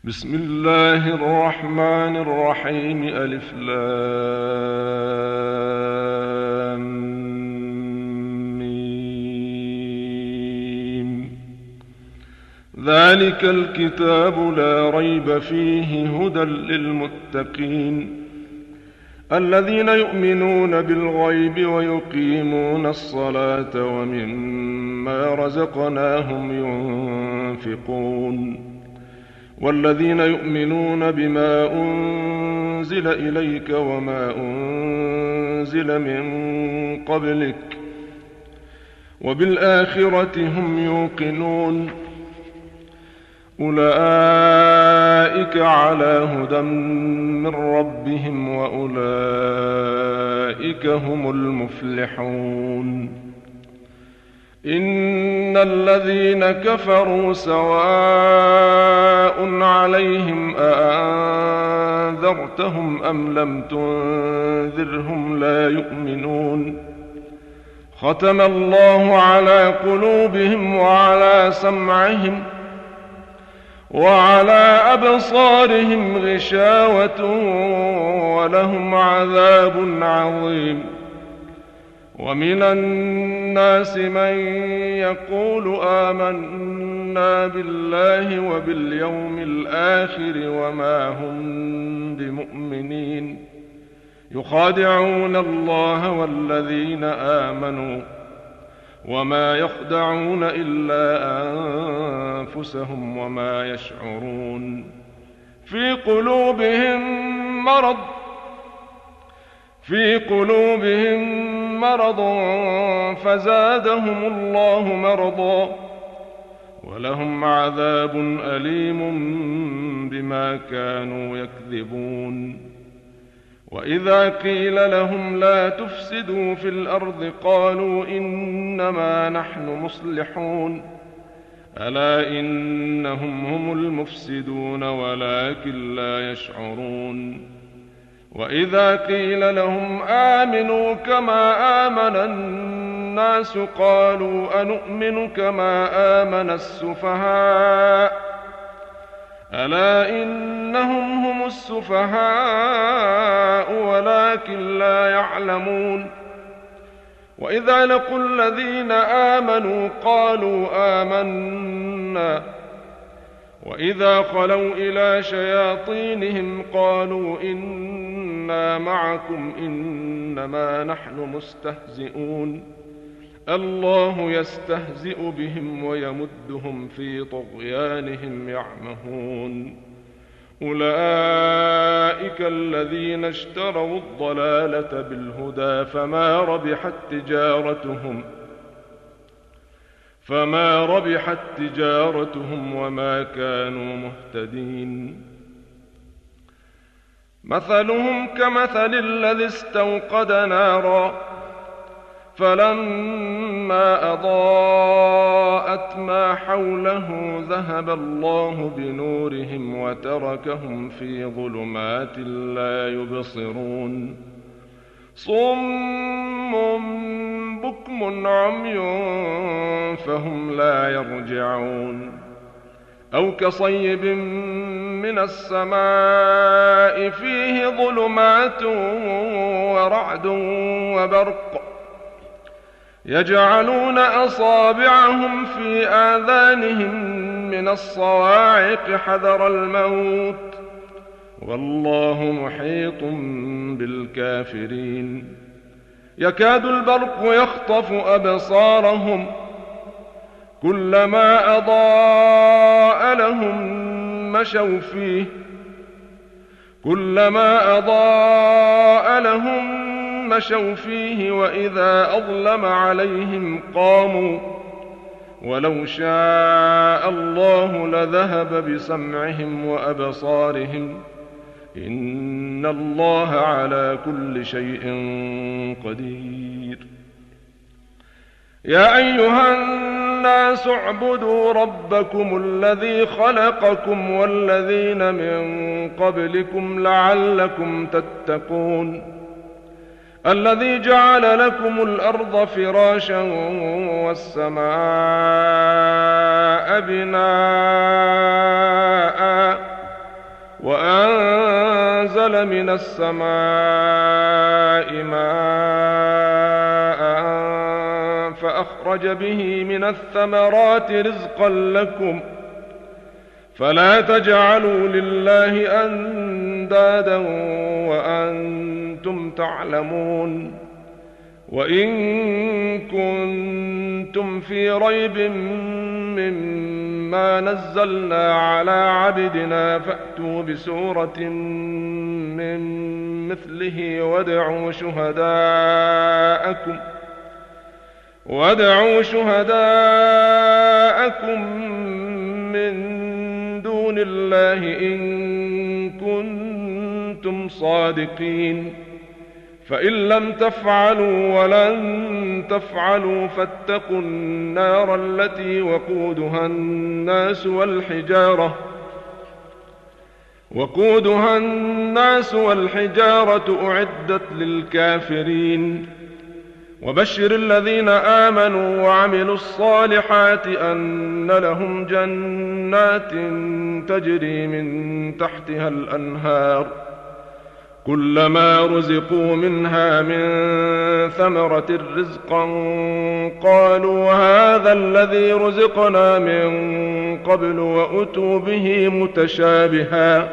بسم الله الرحمن الرحيم. ألف لام ميم. ذلك الكتاب لا ريب فيه هدى للمتقين الذين يؤمنون بالغيب ويقيمون الصلاة ومما رزقناهم ينفقون والذين يؤمنون بما أنزل إليك وما أنزل من قبلك وبالآخرة هم يوقنون أولئك على هدى من ربهم وأولئك هم المفلحون. إن الذين كفروا سواء عليهم أأنذرتهم أم لم تنذرهم لا يؤمنون. ختم الله على قلوبهم وعلى سمعهم وعلى أبصارهم غشاوة ولهم عذاب عظيم. ومن الناس من يقول آمنا بالله وباليوم الآخر وما هم بمؤمنين يخادعون الله والذين آمنوا وما يخدعون إلا أنفسهم وما يشعرون. في قلوبهم مرض فزادهم الله مرضا ولهم عذاب أليم بما كانوا يكذبون. وإذا قيل لهم لا تفسدوا في الأرض قالوا إنما نحن مصلحون ألا إنهم هم المفسدون ولكن لا يشعرون. وإذا قيل لهم آمنوا كما آمن الناس قالوا أنؤمن كما آمن السفهاء ألا إنهم هم السفهاء ولكن لا يعلمون. وإذا لقوا الذين آمنوا قالوا آمنا وإذا خلوا إلى شياطينهم قالوا إنا معكم إنما نحن مستهزئون. الله يستهزئ بهم ويمدهم في طغيانهم يعمهون. أولئك الذين اشتروا الضلالة بالهدى فما ربحت تجارتهم وما كانوا مهتدين. مثلهم كمثل الذي استوقد نارا فلما أضاءت ما حوله ذهب الله بنورهم وتركهم في ظلمات لا يبصرون. صم بكم عمي فهم لا يرجعون. أو كصيب من السماء فيه ظلمات ورعد وبرق يجعلون أصابعهم في آذانهم من الصواعق حذر الموت والله محيط بالكافرين. يكاد البرق يخطف أبصارهم كلما أضاء لهم مشوا فيه وإذا أظلم عليهم قاموا ولو شاء الله لذهب بسمعهم وأبصارهم إن الله على كل شيء قدير. يا أيها الناس اعبدوا ربكم الذي خلقكم والذين من قبلكم لعلكم تتقون. الذي جعل لكم الأرض فراشا والسماء بناء أنزل من السماء ماء فأخرج به من الثمرات رزقا لكم فلا تجعلوا لله أندادا وأنتم تعلمون. وإن كنتم في ريب مما نزلنا على عبدنا فأتوا بسورة من مثله وادعوا شهداءكم من دون الله إن كنتم صادقين. فإن لم تفعلوا ولن تفعلوا فاتقوا النار التي وقودها الناس والحجارة أعدت للكافرين. وبشر الذين آمنوا وعملوا الصالحات أن لهم جنات تجري من تحتها الأنهار كلما رزقوا منها من ثمرة رزقا قالوا هذا الذي رزقنا من قبل وأتوا به متشابها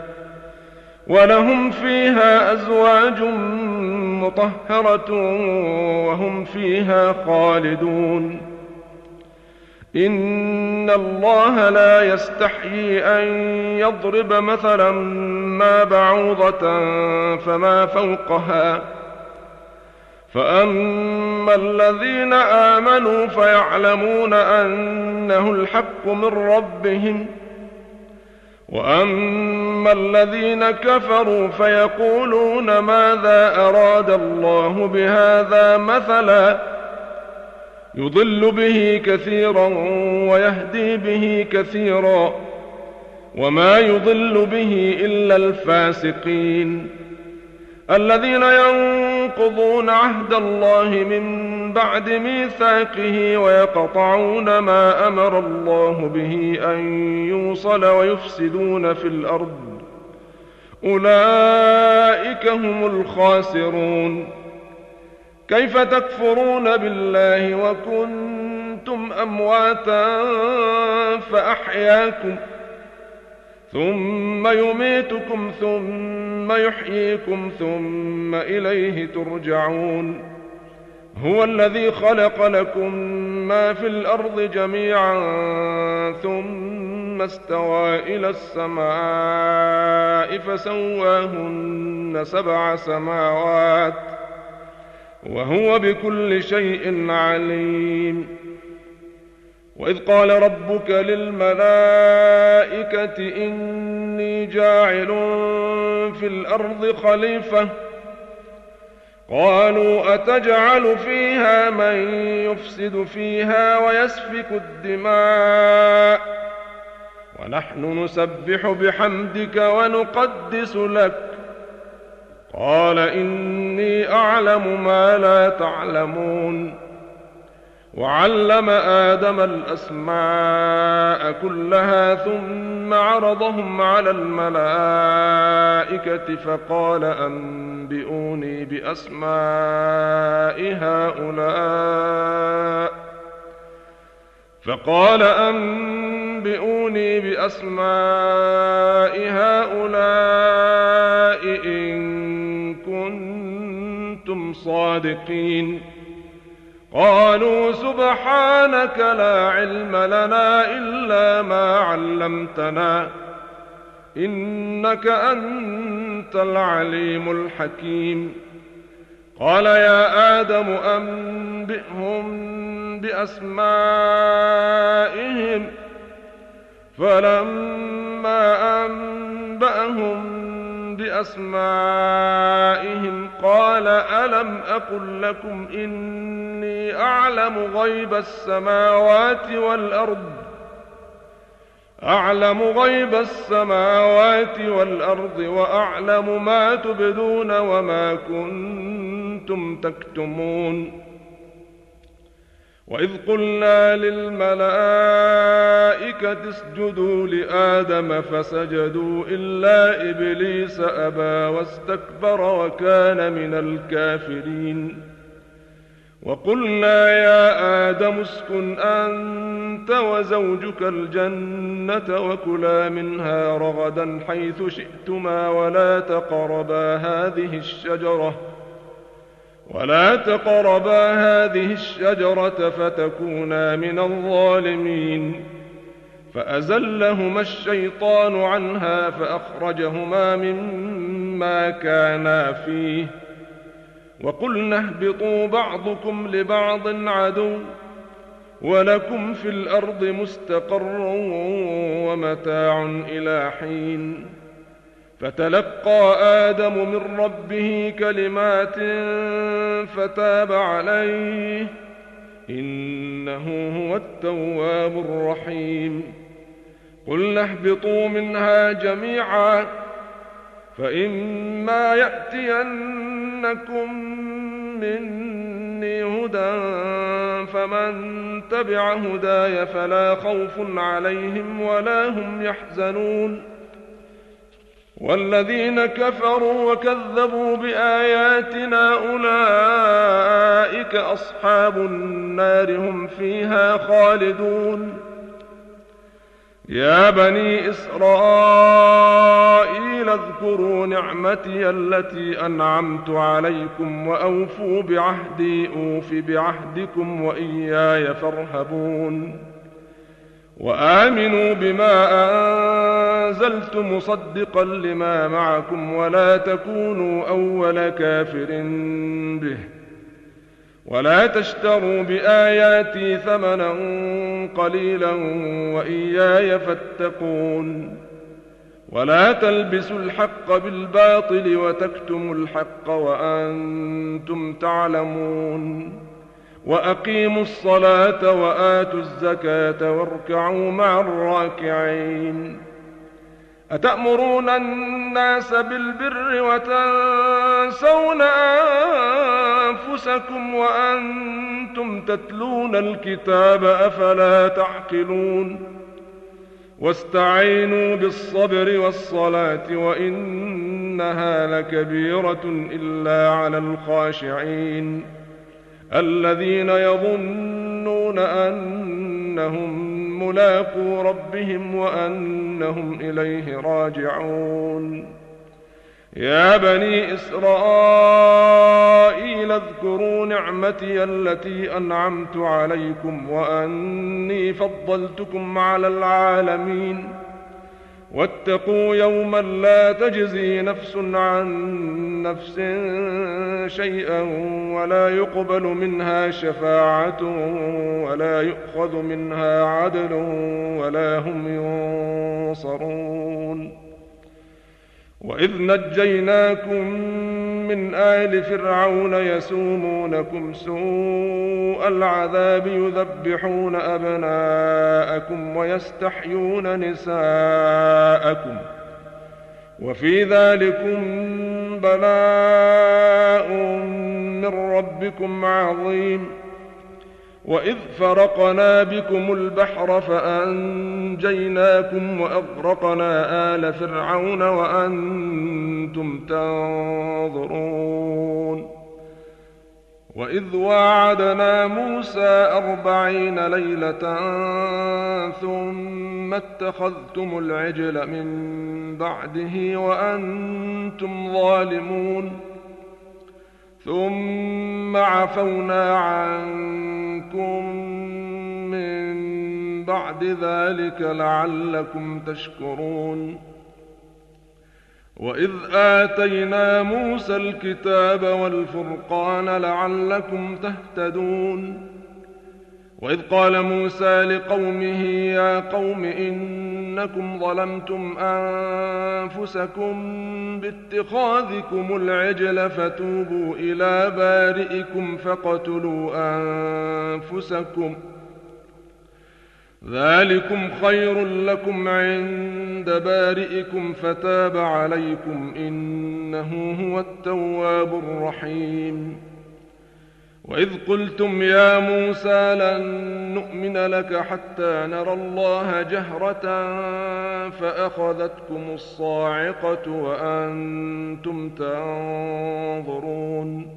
ولهم فيها أزواج مطهرة وهم فيها خالدون. إن الله لا يستحيي أن يضرب مثلا ما بعوضة فما فوقها فأما الذين آمنوا فيعلمون أنه الحق من ربهم وأما الذين كفروا فيقولون ماذا أراد الله بهذا مثلا يضل به كثيرا ويهدي به كثيرا وما يضل به إلا الفاسقين الذين ينقضون عهد الله من بعد ميثاقه ويقطعون ما أمر الله به أن يوصل ويفسدون في الأرض أولئك هم الخاسرون. كيف تكفرون بالله وكنتم أمواتا فأحياكم ثم يميتكم ثم يحييكم ثم إليه ترجعون. هو الذي خلق لكم ما في الأرض جميعا ثم استوى إلى السماء فسواهن 7 سماوات وهو بكل شيء عليم. وإذ قال ربك للملائكة إني جاعل في الأرض خليفة قالوا أتجعل فيها من يفسد فيها ويسفك الدماء ونحن نسبح بحمدك ونقدس لك قال إني أعلم ما لا تعلمون. وعلم آدم الأسماء كلها ثم عرضهم على الملائكة فقال أنبئوني بأسماء هؤلاء إن كنتم صادقين. قالوا سبحانك لا علم لنا إلا ما علمتنا إنك أنت العليم الحكيم. قال يا آدم أنبئهم بأسمائهم فلما أنبأهم بأسمائهم قال ألم أقل لكم إني أعلم غيب السماوات والأرض وأعلم ما تبدون وما كنتم تكتمون. وإذ قلنا للملائكة اسجدوا لآدم فسجدوا إلا إبليس أبى واستكبر وكان من الكافرين وقلنا يا آدم اسكن أنت وزوجك الجنة وكلا منها رغدا حيث شئتما ولا تقربا هذه الشجرة فتكونا من الظالمين فأزلهما الشيطان عنها فأخرجهما مما كانا فيه وقلنا اهبطوا بعضكم لبعض عدو ولكم في الأرض مستقر ومتاع إلى حين فتلقى آدم من ربه كلمات فتاب عليه إنه هو التواب الرحيم قلنا اهبطوا منها جميعا فإما يأتينكم مني هدى فمن تبع هداي فلا خوف عليهم ولا هم يحزنون والذين كفروا وكذبوا بآياتنا أولئك أصحاب النار هم فيها خالدون يا بني إسرائيل اذكروا نعمتي التي أنعمت عليكم وأوفوا بعهدي أوف بعهدكم وإياي فارهبون وآمنوا بما أنزلت مصدقا لما معكم ولا تكونوا أول كافر به ولا تشتروا بآياتي ثمنا قليلا وإياي فاتقون ولا تلبسوا الحق بالباطل وتكتموا الحق وأنتم تعلمون وأقيموا الصلاة وآتوا الزكاة واركعوا مع الراكعين أتأمرون الناس بالبر وتنسون أنفسكم وأنتم تتلون الكتاب أفلا تعقلون واستعينوا بالصبر والصلاة وإنها لكبيرة إلا على الخاشعين الذين يظنون أنهم ملاقو ربهم وأنهم إليه راجعون يا بني إسرائيل اذكروا نعمتي التي أنعمت عليكم وأني فضلتكم على العالمين واتقوا يوما لا تجزي نفس عن نفس شيئا ولا يقبل منها شفاعة ولا يؤخذ منها عدل ولا هم ينصرون وإذ نجيناكم من آل فرعون يسومونكم سوء العذاب يذبحون أبناءكم ويستحيون نساءكم وفي ذلكم بلاء من ربكم عظيم وإذ فرقنا بكم البحر فأنجيناكم وأغرقنا آل فرعون وأنتم تنظرون وإذ واعدنا موسى 40 ليلة ثم اتخذتم العجل من بعده وأنتم ظالمون ثم عفونا عنكم من بعد ذلك لعلكم تشكرون وإذ آتينا موسى الكتاب والفرقان لعلكم تهتدون وإذ قال موسى لقومه يا قوم إنكم ظلمتم أنفسكم باتخاذكم العجل فتوبوا إلى بارئكم فاقتلوا أنفسكم ذلكم خير لكم عند بارئكم فتاب عليكم إنه هو التواب الرحيم وإذ قلتم يا موسى لن نؤمن لك حتى نرى الله جهرة فأخذتكم الصاعقة وأنتم تنظرون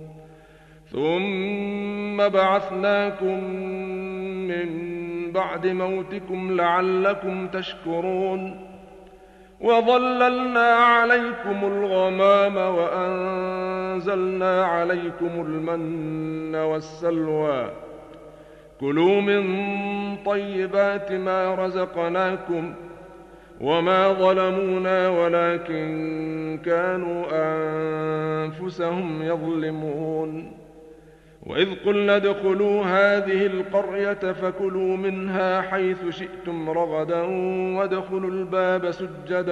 ثم بعثناكم من بعد موتكم لعلكم تشكرون وظللنا عليكم الغمام وأنزلنا عليكم المن والسلوى كلوا من طيبات ما رزقناكم وما ظلمونا ولكن كانوا أنفسهم يظلمون وإذ قلنا ادخلوا هذه القرية فكلوا منها حيث شئتم رغدا وادخلوا الباب سجدا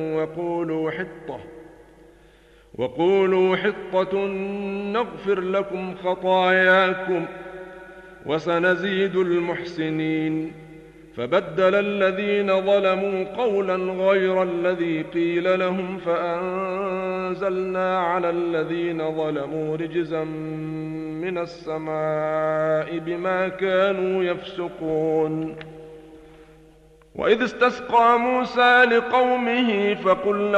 وقولوا حطة نغفر لكم خطاياكم وسنزيد المحسنين فبدل الذين ظلموا قولا غير الذي قيل لهم فأنزلنا على الذين ظلموا رجزا من السماء بما كانوا يفسقون وإذ استسقى موسى لقومه فقلنا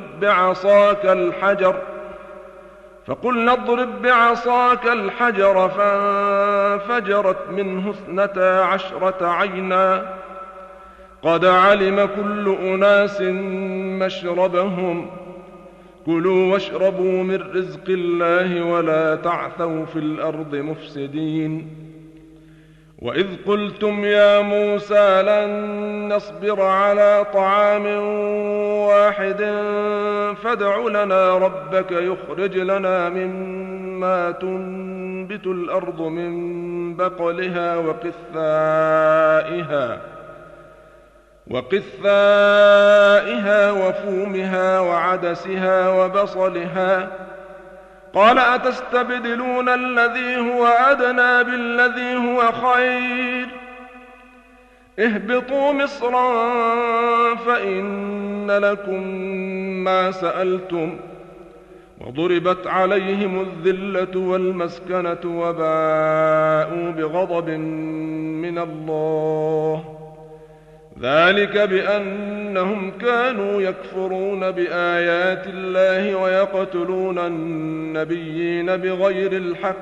اضرب بعصاك الحجر فانفجرت منه 12 عينا قد علم كل أناس مشربهم كلوا واشربوا من رزق الله ولا تعثوا في الأرض مفسدين وإذ قلتم يا موسى لن نصبر على طعام واحد فادع لنا ربك يخرج لنا مما تنبت الأرض من بقلها وقثائها وفومها وعدسها وبصلها قال أتستبدلون الذي هو أدنى بالذي هو خير اهبطوا مصرا فإن لكم ما سألتم وضربت عليهم الذلة والمسكنة وباءوا بغضب من الله ذلك بأنهم كانوا يكفرون بآيات الله ويقتلون النبيين بغير الحق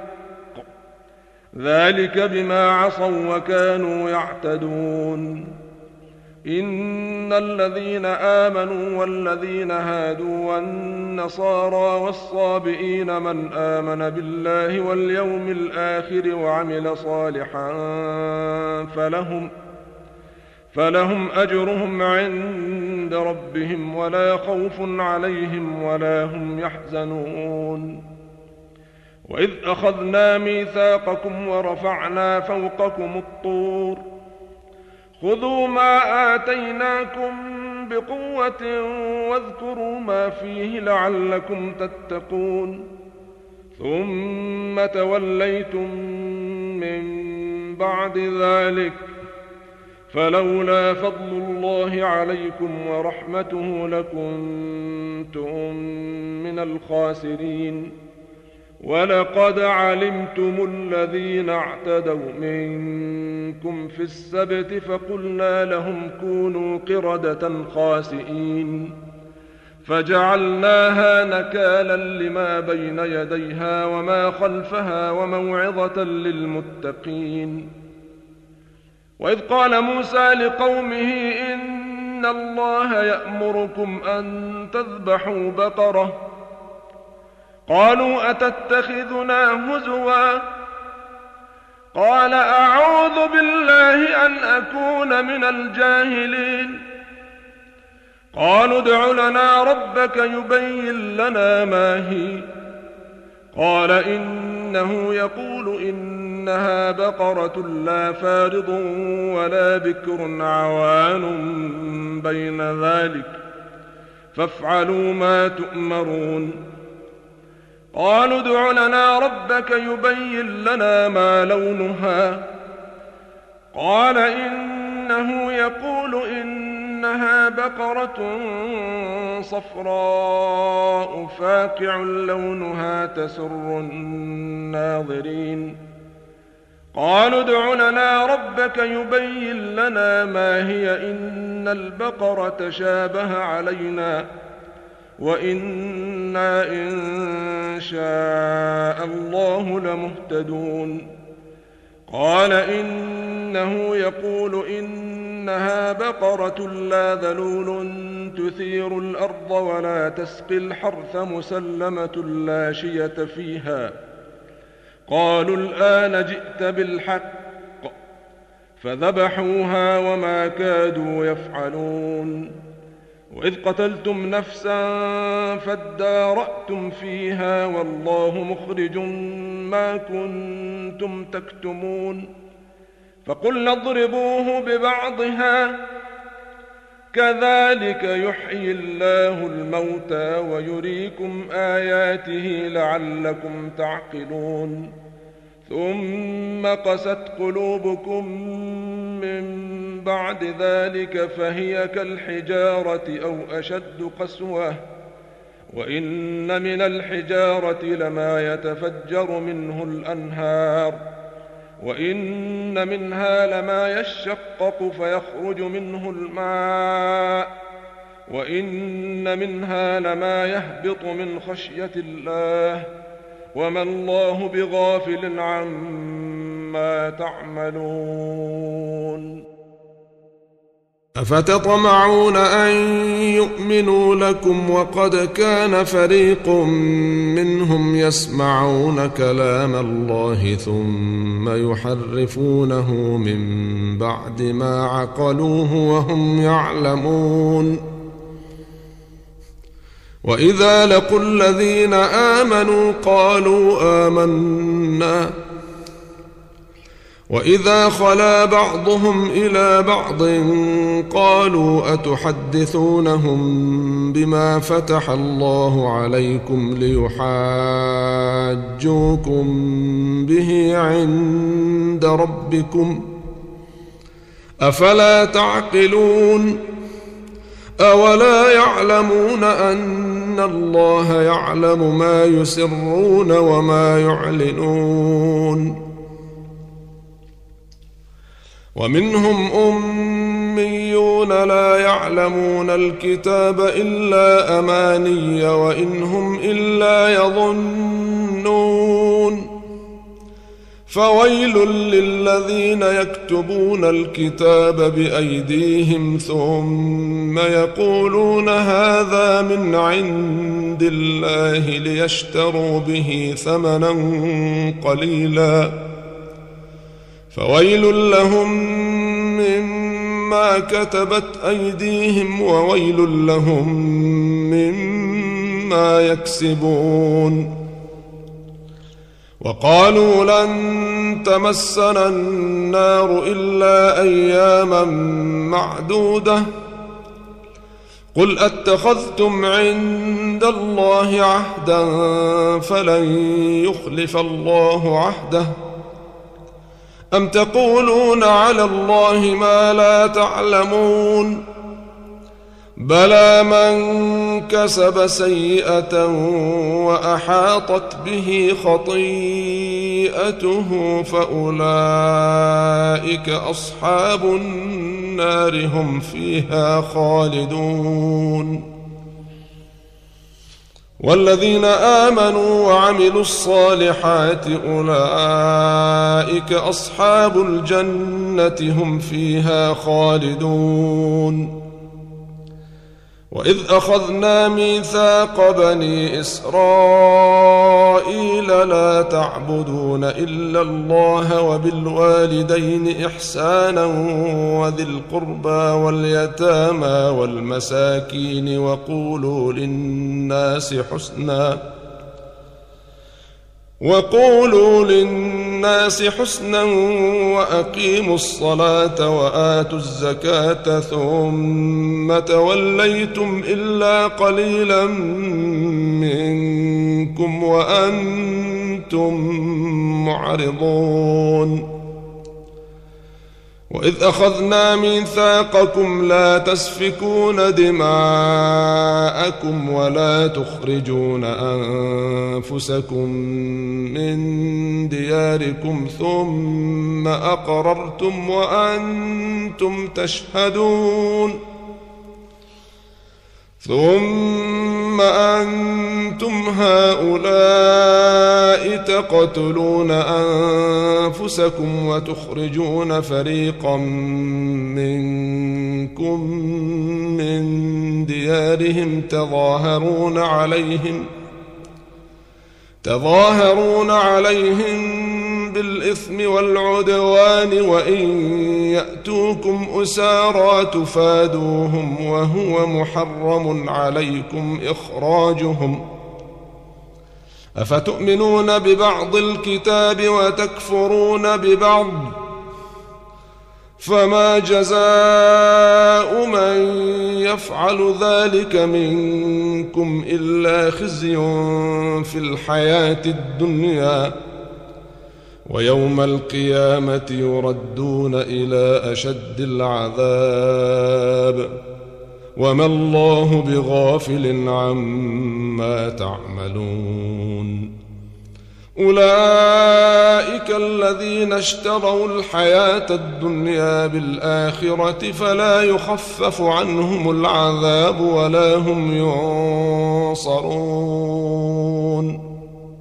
ذلك بما عصوا وكانوا يعتدون إن الذين آمنوا والذين هادوا والنصارى والصابئين من آمن بالله واليوم الآخر وعمل صالحا فلهم أجرهم عند ربهم ولا خوف عليهم ولا هم يحزنون وإذ أخذنا ميثاقكم ورفعنا فوقكم الطور خذوا ما آتيناكم بقوة واذكروا ما فيه لعلكم تتقون ثم توليتم من بعد ذلك فلولا فضل الله عليكم ورحمته لكنتم من الخاسرين ولقد علمتم الذين اعتدوا منكم في السبت فقلنا لهم كونوا قردة خاسئين فجعلناها نكالا لما بين يديها وما خلفها وموعظة للمتقين وإذ قال موسى لقومه إن الله يأمركم أن تذبحوا بقرة قالوا أتتخذنا هزوا قال أعوذ بالله أن أكون من الجاهلين قالوا ادع لنا ربك يبين لنا ما هي قال إنه يقول إنها بقرة لا فارض ولا بكر عوان بين ذلك فافعلوا ما تؤمرون قالوا ادع لنا ربك يبين لنا ما لونها قال إنه يقول إنها بقرة صفراء فاقع لونها تسر الناظرين قالوا ادع لنا ربك يبين لنا ما هي إن البقرة تشابه علينا وإنا إن شاء الله لمهتدون قال إنه يقول إنها بقرة لا ذلول تثير الأرض ولا تسقي الحرث مسلمة لا شية فيها قالوا الآن جئت بالحق فذبحوها وما كادوا يفعلون وإذ قتلتم نفسا فادارأتم فيها والله مخرج ما كنتم تكتمون فقلنا اضربوه ببعضها كذلك يحيي الله الموتى ويريكم آياته لعلكم تعقلون ثم قست قلوبكم من بعد ذلك فهي كالحجارة أو أشد قسوة وإن من الحجارة لما يتفجر منه الأنهار وإن منها لما يشقق فيخرج منه الماء وإن منها لما يهبط من خشية الله وما الله بغافل عما تعملون أفتطمعون أن يؤمنوا لكم وقد كان فريق منهم يسمعون كلام الله ثم يحرفونه من بعد ما عقلوه وهم يعلمون وإذا لقوا الذين آمنوا قالوا آمنا وإذا خلا بعضهم إلى بعض قالوا أتحدثونهم بما فتح الله عليكم ليحاجوكم به عند ربكم أفلا تعقلون أولا يعلمون أن الله يعلم ما يسرون وما يعلنون ومنهم أميون لا يعلمون الكتاب إلا أماني وإن هم إلا يظنون فويل للذين يكتبون الكتاب بأيديهم ثم يقولون هذا من عند الله ليشتروا به ثمنا قليلا فويل لهم مما كتبت أيديهم وويل لهم مما يكسبون وقالوا لن تمسنا النار إلا أياما معدودة قل أتخذتم عند الله عهدا فلن يخلف الله عهده أم تقولون على الله ما لا تعلمون بلى من كسب سيئة وأحاطت به خطيئته فأولئك أصحاب النار هم فيها خالدون والذين آمنوا وعملوا الصالحات أولئك أصحاب الجنة هم فيها خالدون وإذ أخذنا ميثاق بني إسرائيل لا تعبدون إلا الله وبالوالدين إحسانا وذي القربى واليتامى والمساكين وقولوا للناس حسنا وأقيموا الصلاة وآتوا الزكاة ثم توليتم إلا قليلا منكم وأنتم معرضون وإذ أخذنا ميثاقكم لا تسفكون دماءكم ولا تخرجون أنفسكم من دياركم ثم أقررتم وأنتم تشهدون ثم أنتم هؤلاء تقتلون أنفسكم وتخرجون فريقا منكم من ديارهم تظاهرون عليهم بالإثم والعدوان وإن يأتوكم أسارى تفادوهم وهو محرم عليكم إخراجهم أفتؤمنون ببعض الكتاب وتكفرون ببعض فما جزاء من يفعل ذلك منكم إلا خزي في الحياة الدنيا ويوم القيامة يردون إلى أشد العذاب وما الله بغافل عما تعملون أولئك الذين اشتروا الحياة الدنيا بالآخرة فلا يخفف عنهم العذاب ولا هم ينصرون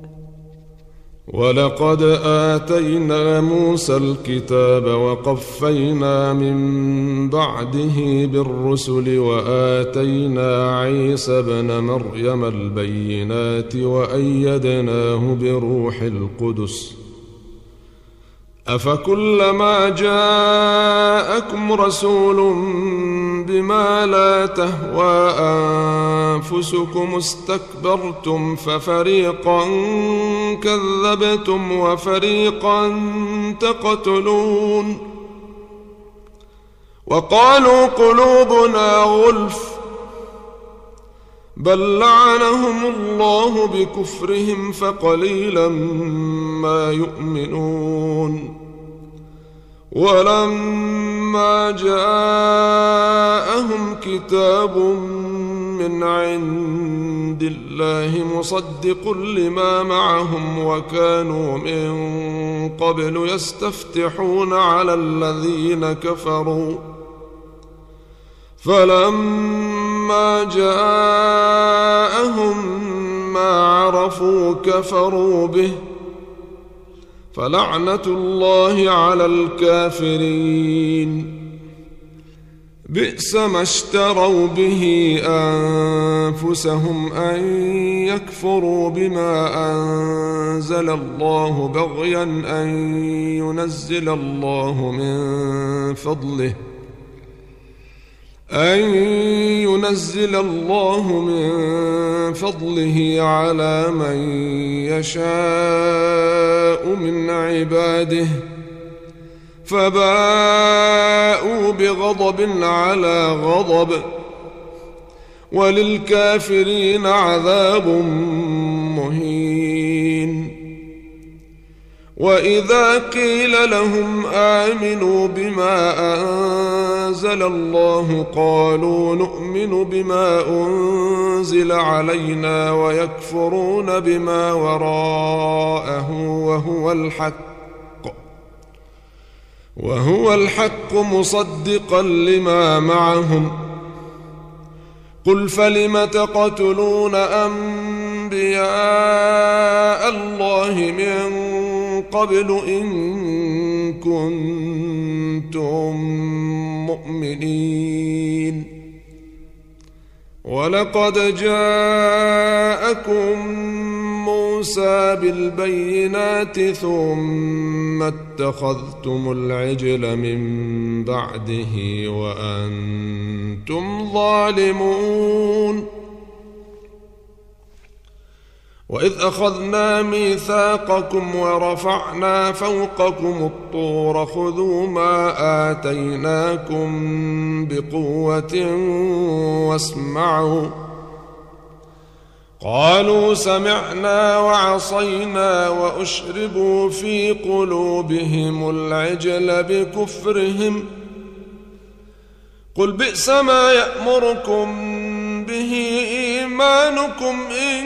ولقد آتينا موسى الكتاب وقفينا من بعده بالرسل وآتينا عيسى ابن مريم البينات وأيدناه بروح القدس أفكلما جاءكم رسول بما لا تهوى أنفسكم استكبرتم ففريقا كذبتم وفريقا تقتلون وقالوا قلوبنا غلف بل لعنهم الله بكفرهم فقليلا ما يؤمنون ولما جاءهم كتاب من عند الله مصدق لما معهم وكانوا من قبل يستفتحون على الذين كفروا فلما جاءهم ما عرفوا كفروا به فلعنة الله على الكافرين بئس ما اشتروا به أنفسهم أن يكفروا بما أنزل الله بغيا أن ينزل الله من فضله على من يشاء من عباده فباءوا بغضب على غضب وللكافرين عذاب مهين وإذا قيل لهم آمنوا بما أنزل الله قالوا نؤمن بما أنزل علينا ويكفرون بما وراءه وهو الحق مصدقا لما معهم قل فلم تقتلون أنبياء الله من قبل إن كنتم مؤمنين ولقد جاءكم موسى بالبينات ثم اتخذتم العجل من بعده وأنتم ظالمون وإذ أخذنا ميثاقكم ورفعنا فوقكم الطور خذوا ما آتيناكم بقوة قالوا سمعنا وعصينا وأشربوا في قلوبهم العجل بكفرهم قل بئس ما يأمركم به إيمانكم إن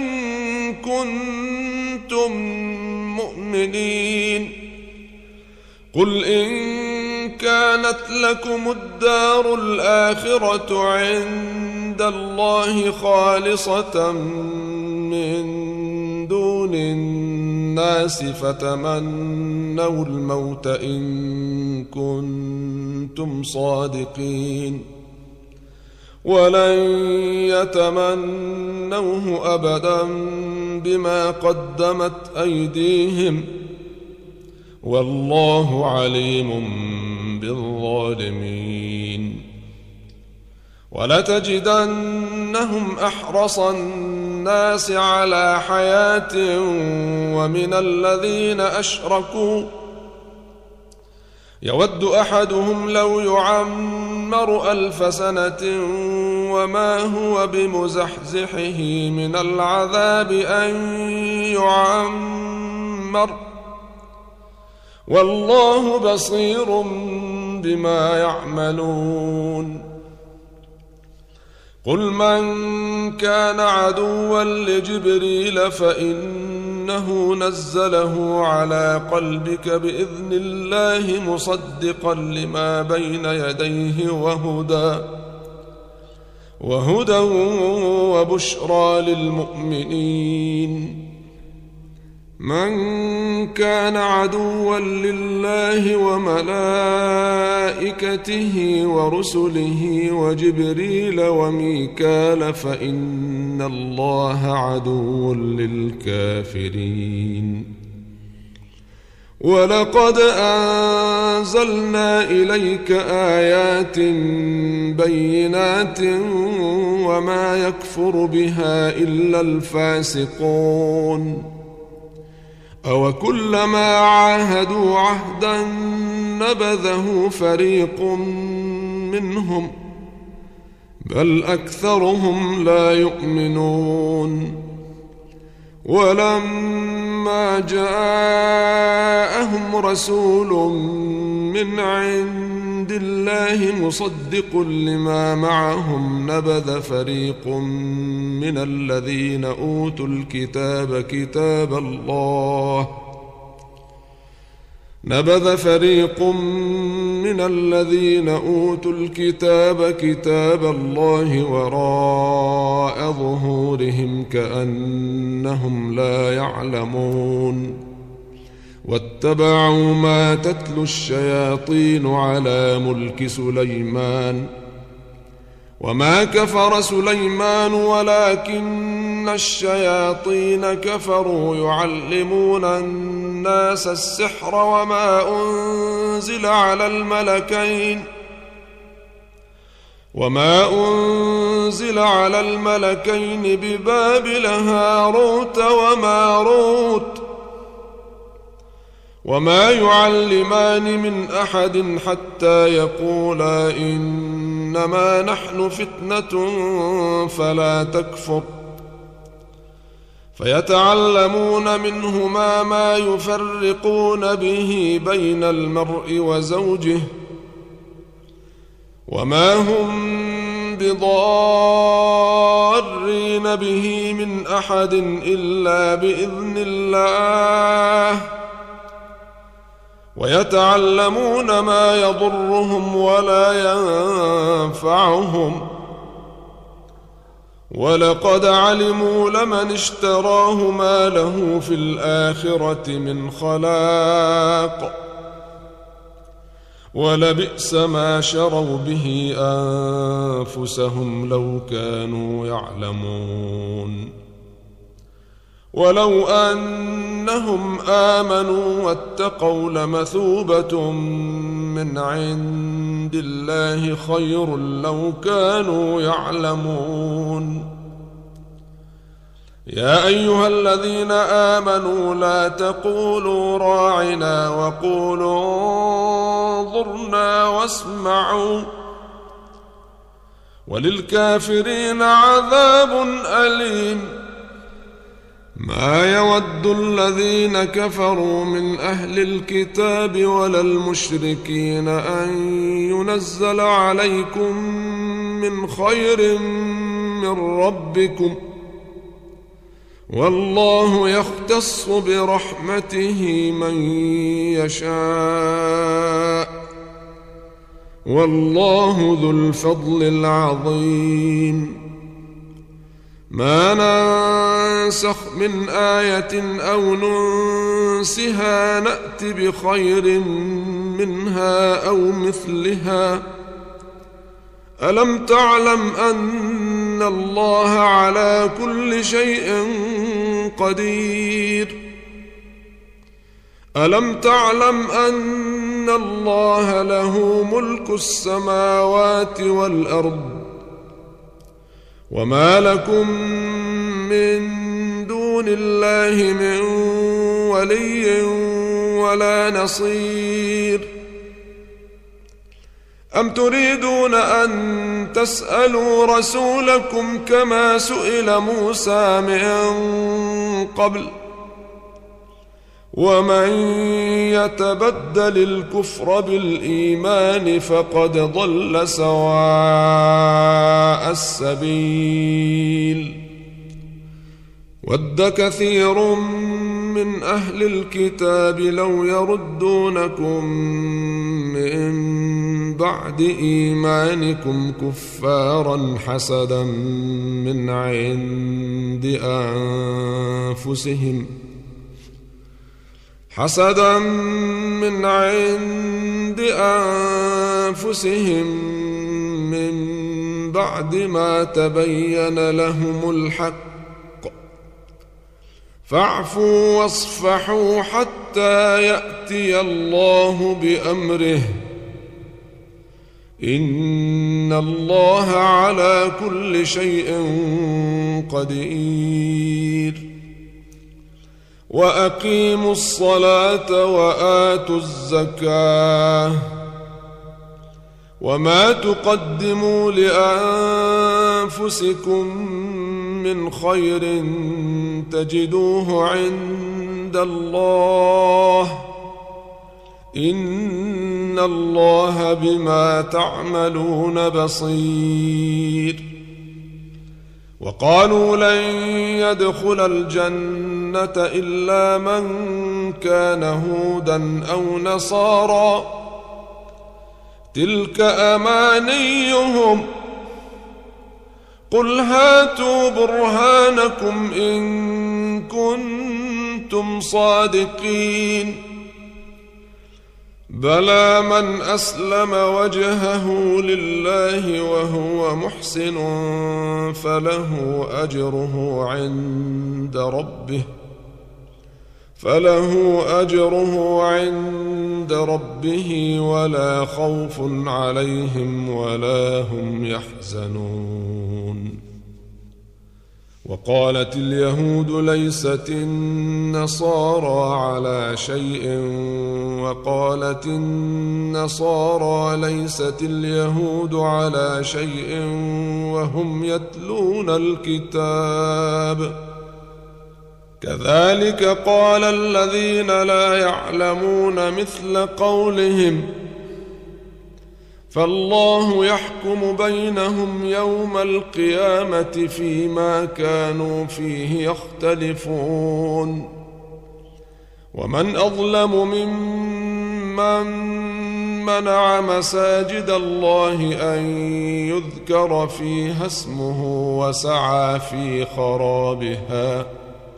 كنتم مؤمنين قل إن كانت لكم الدار الآخرة عند الله خالصة من دون الناس فتمنوا الموت إن كنتم صادقين ولن يتمنوه أبدا بما قدمت أيديهم والله عليم بالظالمين ولتجدنهم أحرص الناس على حياة ومن الذين أشركوا يود أحدهم لو يعمر 1000 سنة وما هو بمزحزحه من العذاب أن يعمر والله بصير بما يعملون قل من كان عدوا لجبريل فإنه نزله على قلبك بإذن الله مصدقا لما بين يديه وهدى وبشرى للمؤمنين من كان عدوا لله وملائكته ورسله وجبريل وميكال فإن الله عدو للكافرين ولقد أنزلنا إليك آيات بينات وما يكفر بها إلا الفاسقون أوكلما عاهدوا عهدا نبذه فريق منهم بل أكثرهم لا يؤمنون ولما جاءهم رسول من عند الله مصدق لما معهم نبذ فريق من الذين أوتوا الكتاب كتاب الله وراء ظهورهم كأنهم لا يعلمون واتبعوا ما تتلو الشياطين على ملك سليمان وما كفر سليمان ولكن الشياطين كفروا يعلمون الناس السحر وما أنزل على الملكين ببابل هاروت وماروت وما يعلمان من أحد حتى يقولا إنما نحن فتنة فلا تكفر فيتعلمون منهما ما يفرقون به بين المرء وزوجه وما هم بضارين به من أحد إلا بإذن الله ويتعلمون ما يضرهم ولا ينفعهم ولقد علموا لمن اشتراه ما له في الآخرة من خلاق ولبئس ما شروا به أنفسهم لو كانوا يعلمون ولو أنهم آمنوا واتقوا لمثوبة من عند الله خير لو كانوا يعلمون يا أيها الذين آمنوا لا تقولوا راعنا وقولوا انظرنا واسمعوا وللكافرين عذاب أليم ما يود الذين كفروا من أهل الكتاب ولا المشركين أن ينزل عليكم من خير من ربكم، والله يختص برحمته من يشاء، والله ذو الفضل العظيم. ما ننسخ من آية أو ننسها نأت بخير منها أو مثلها. ألم تعلم أن الله على كل شيء قدير؟ ألم تعلم أن الله له ملك السماوات والأرض، وما لكم من دون الله من ولي ولا نصير؟ أم تريدون أن تسألوا رسولكم كما سئل موسى من قبل؟ ومن يتبدل الكفر بالإيمان فقد ضل سواء السبيل. ود كثير من أهل الكتاب لو يردونكم من بعد إيمانكم كفارا حسدا من عند أنفسهم من بعد ما تبين لهم الحق، فاعفوا واصفحوا حتى يأتي الله بأمره، إن الله على كل شيء قدير. وأقيموا الصلاة وآتوا الزكاة، وما تقدموا لأنفسكم من خير تجدوه عند الله، إن الله بما تعملون بصير. وقالوا لن يدخل الجنة إلا من كان هودا أو نصارى، تلك أمانيهم، قل هاتوا برهانكم إن كنتم صادقين. بلى من أسلم وجهه لله وهو محسن فله أجره عند ربه ولا خوف عليهم ولا هم يحزنون. وقالت اليهود ليست النصارى على شيء، وقالت النصارى ليست اليهود على شيء وهم يتلون الكتاب، كذلك قال الذين لا يعلمون مثل قولهم، فالله يحكم بينهم يوم القيامة فيما كانوا فيه يختلفون. ومن أظلم ممن منع مساجد الله أن يذكر فيها اسمه وسعى في خرابها،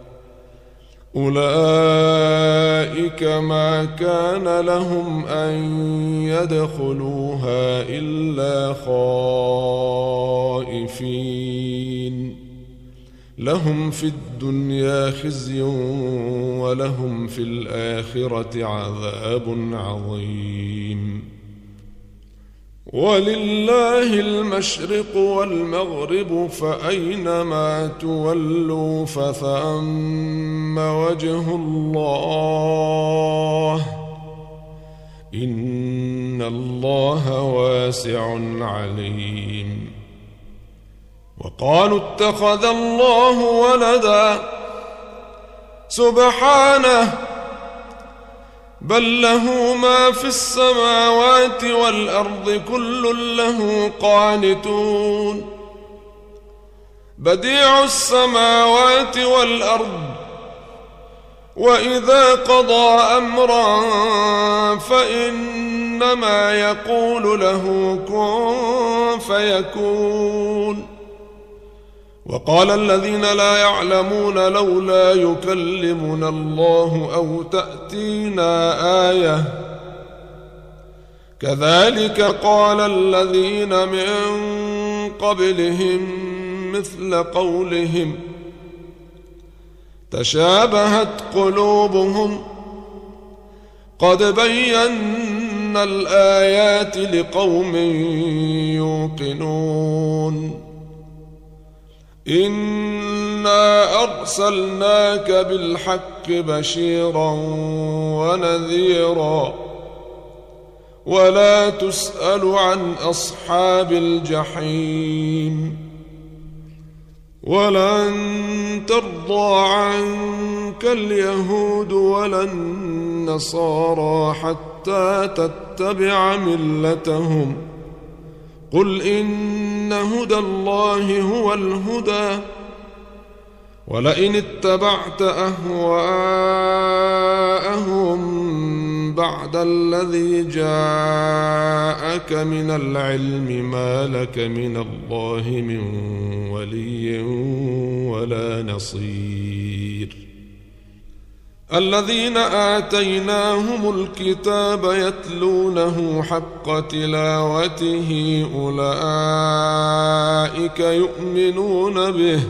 أولئك ما كان لهم أن يدخلوها إلا خائفين، لهم في الدنيا خزي ولهم في الآخرة عذاب عظيم. ولله المشرق والمغرب فأينما تولوا فثم وجه الله، إن الله واسع عليم. وقالوا اتخذ الله ولدا سبحانه بل له ما في السماوات والأرض كل له قانتون بديع السماوات والأرض وإذا قضى أمرا فإنما يقول له كن فيكون وقال الذين لا يعلمون لولا يكلمنا الله أو تأتينا آية كذلك قال الذين من قبلهم مثل قولهم تشابهت قلوبهم قد بينا الآيات لقوم يوقنون إنا أرسلناك بالحق بشيرا ونذيرا ولا تسأل عن أصحاب الجحيم ولن ترضى عنك اليهود ولا النصارى حتى تتبع ملتهم قل إن هدى الله هو الهدى ولئن اتبعت أهواءهم بعد الذي جاءك من العلم ما لك من الله من ولي ولا نصير الذين آتيناهم الكتاب يتلونه حق تلاوته أولئك يؤمنون به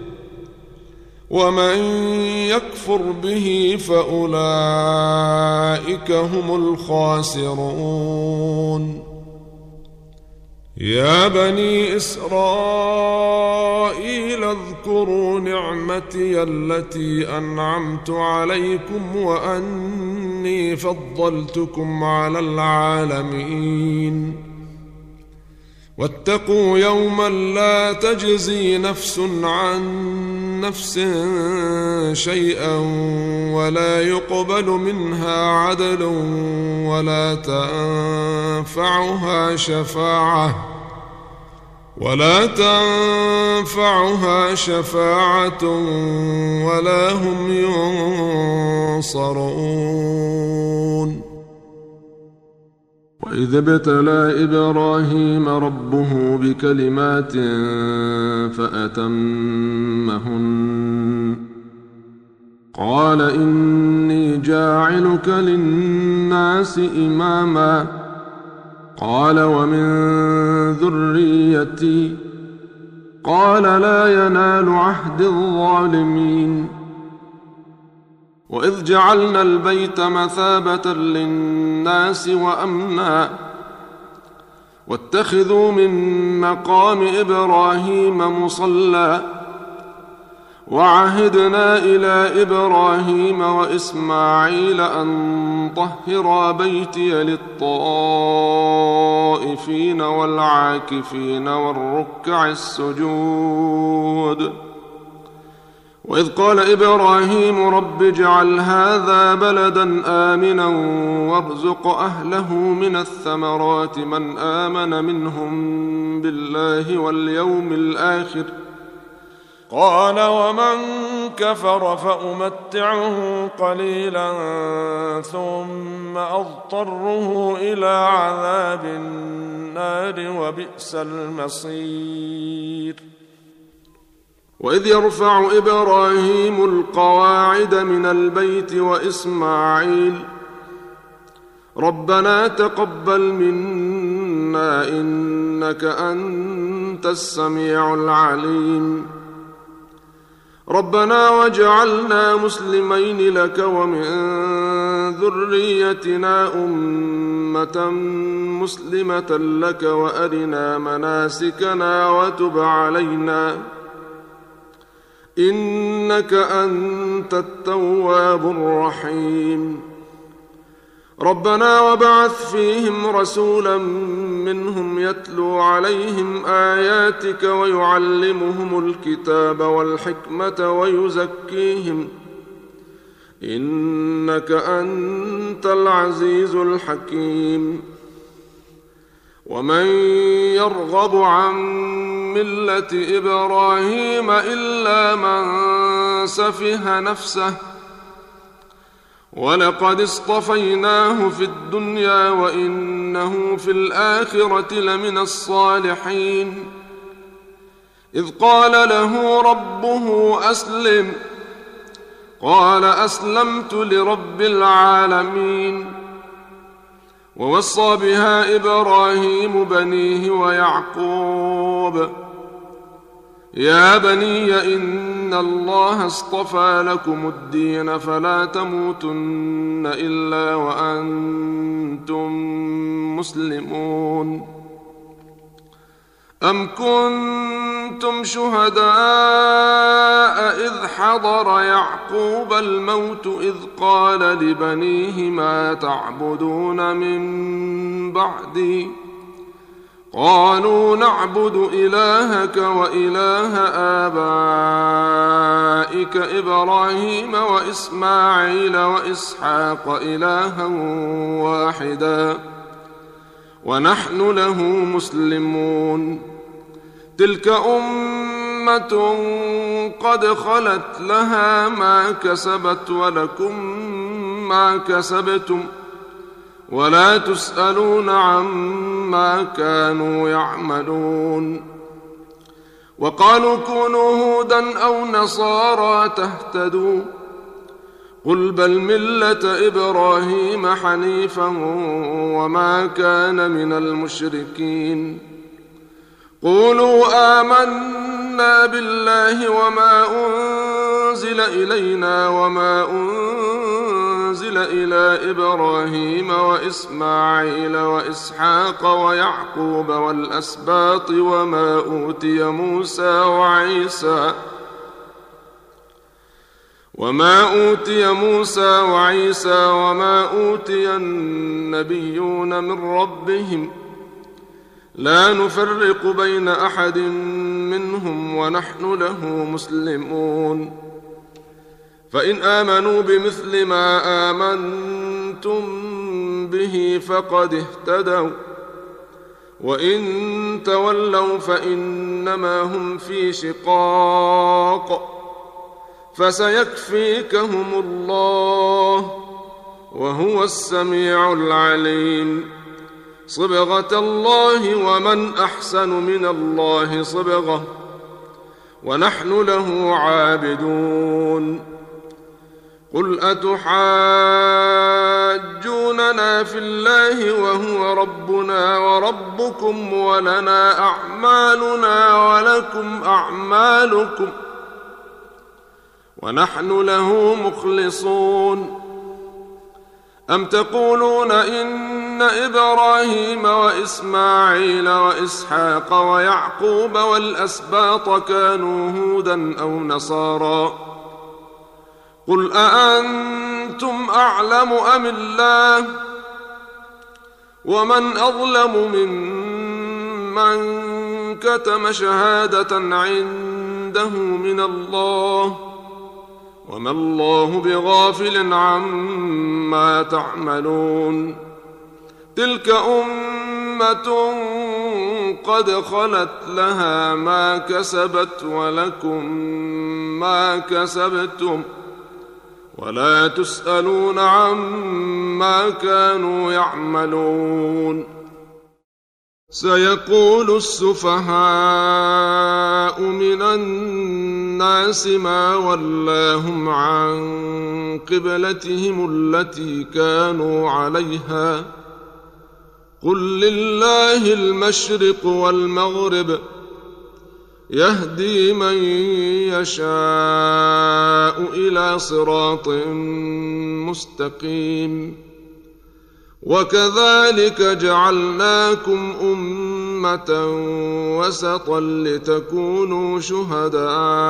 ومن يكفر به فأولئك هم الخاسرون يا بني إسرائيل اذكروا نعمتي التي أنعمت عليكم وأني فضلتكم على العالمين واتقوا يوما لا تجزي نفس عن نفس شيئا ولا يقبل منها عدل ولا تنفعها شفاعة ولا هم ينصرون وإذ ابتلى إبراهيم ربه بكلمات فأتمهن قال إني جاعلك للناس إماما قال ومن ذريتي قال لا ينال عهد الظالمين وإذ جعلنا البيت مثابة للناس وأمنا واتخذوا من مقام إبراهيم مصلى وعهدنا إلى إبراهيم وإسماعيل أن طهرا بيتي للطائفين والعاكفين والركع السجود وإذ قال إبراهيم رب اجعل هذا بلدا آمنا وارزق أهله من الثمرات من آمن منهم بالله واليوم الآخر قال ومن كفر فأمتعه قليلا ثم أضطره إلى عذاب النار وبئس المصير وإذ يرفع إبراهيم القواعد من البيت وإسماعيل ربنا تقبل منا إنك أنت السميع العليم ربنا واجعلنا مسلمين لك ومن ذريتنا أمة مسلمة لك وأرنا مناسكنا وتب علينا إنك أنت التواب الرحيم ربنا وابعث فيهم رسولا منهم يتلو عليهم آياتك ويعلمهم الكتاب والحكمة إنك أنت العزيز الحكيم. ومن يرغب عن ملة إبراهيم إلا من سفه نفسه ولقد اصطفيناه في الدنيا وإنه في الآخرة لمن الصالحين. إذ قال له ربه أسلم قال أسلمت لرب العالمين. ووصى بها إبراهيم بنيه ويعقوب يا بني إن الله اصطفى لكم الدين فلا تموتن إلا وأنتم مسلمون. أم كنتم شهداء إذ حضر يعقوب الموت إذ قال لبنيه ما تعبدون من بعدي قالوا نعبد إلهك وإله آبائك إبراهيم وإسماعيل وإسحاق إلها واحدا ونحن له مسلمون. تلك أمة قد خلت لها ما كسبت ولكم ما كسبتم ولا تسألون عما كانوا يعملون. وقالوا كونوا هودا أو نصارى تهتدوا قل بل ملة إبراهيم حنيفا وما كان من المشركين. قولوا آمنا بالله وما أنزل إلينا وما أنزل إلى إبراهيم وإسماعيل وإسحاق ويعقوب والأسباط وما أوتي موسى وعيسى وما أوتي النبيون من ربهم لا نفرق بين أحد منهم ونحن له مسلمون. فإن آمنوا بمثل ما آمنتم به فقد اهتدوا وإن تولوا فإنما هم في شقاق فسيكفيكهم الله وهو السميع العليم. صبغة الله ومن أحسن من الله صبغة ونحن له عابدون. قل أتحاجوننا في الله وهو ربنا وربكم ولنا أعمالنا ولكم أعمالكم ونحن له مخلصون. أم تقولون إن إبراهيم وإسماعيل وإسحاق ويعقوب والأسباط كانوا هودا أو نصارى قل أأنتم أعلم أم الله ومن أظلم ممن كتم شهادة عنده من الله وما الله بغافل عما تعملون. تلك أمة قد خلت لها ما كسبت ولكم ما كسبتم ولا تسألون عما كانوا يعملون. سيقول السفهاء من الناس ما ولاهم عن قبلتهم التي كانوا عليها قل لله المشرق والمغرب يهدي من يشاء إلى صراط مستقيم. وكذلك جعلناكم أمة وسطا لتكونوا شهداء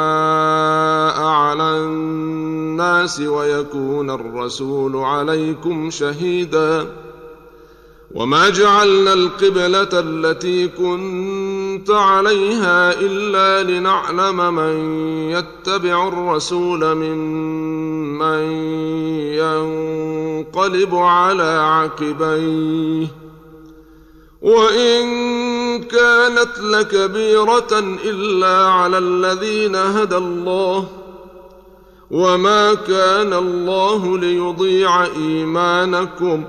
على الناس ويكون الرسول عليكم شهيدا. وما جعلنا القبلة التي كنت عليها إلا لنعلم من يتبع الرسول من ينقلب على عقبيه وإن كانت لكبيرة إلا على الذين هدى الله وما كان الله ليضيع إيمانكم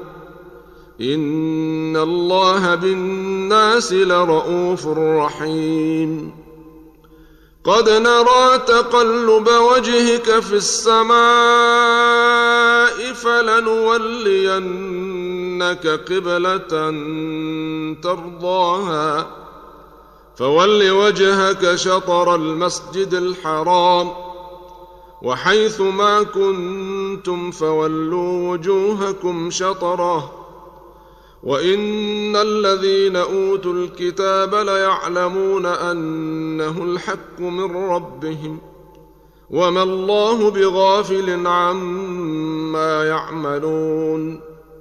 إن الله بالناس لرءوف رحيم قد نرى تقلب وجهك في السماء فلنولينك قبلة ترضاها فول وجهك شطر المسجد الحرام وحيث ما كنتم فولوا وجوهكم شطره وإن الذين أوتوا الكتاب ليعلمون أنه الحق من ربهم وما الله بغافل عما يعملون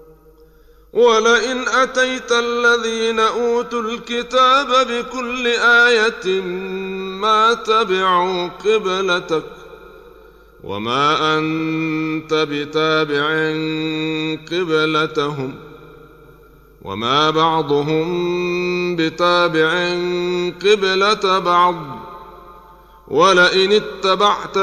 ولئن أتيت الذين أوتوا الكتاب بكل آية ما تبعوا قبلتك وما أنت بتابع قبلتهم وما بعضهم بتابع قبلة بعض ولئن اتبعت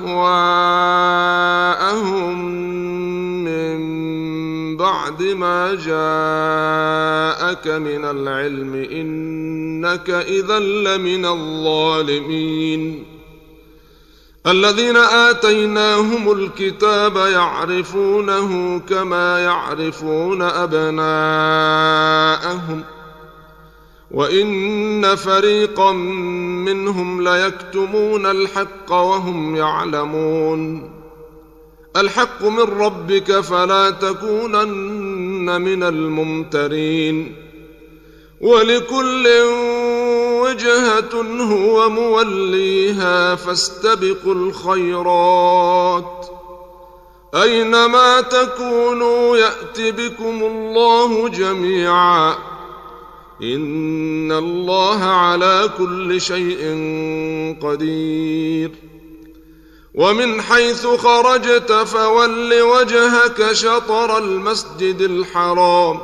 أهواءهم من بعد ما جاءك من العلم إنك إذا لمن الظالمين الذين آتيناهم الكتاب يعرفونه كما يعرفون أبناءهم وإن فريقا منهم ليكتمون الحق وهم يعلمون الحق من ربك فلا تكونن من الممترين ولكل وجهة هو موليها فاستبقوا الخيرات أينما تكونوا يأت بكم الله جميعا إن الله على كل شيء قدير ومن حيث خرجت فول وجهك شطر المسجد الحرام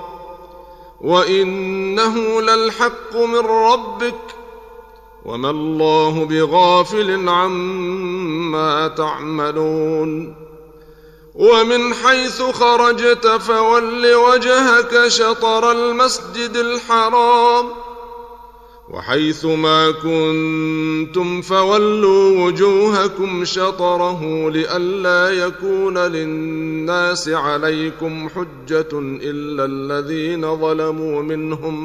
وإنه للحق من ربك وما الله بغافل عما تعملون ومن حيث خرجت فول وجهك شطر المسجد الحرام وحيث ما كنتم فولوا وجوهكم شطره لئلا يكون للناس عليكم حجة إلا الذين ظلموا منهم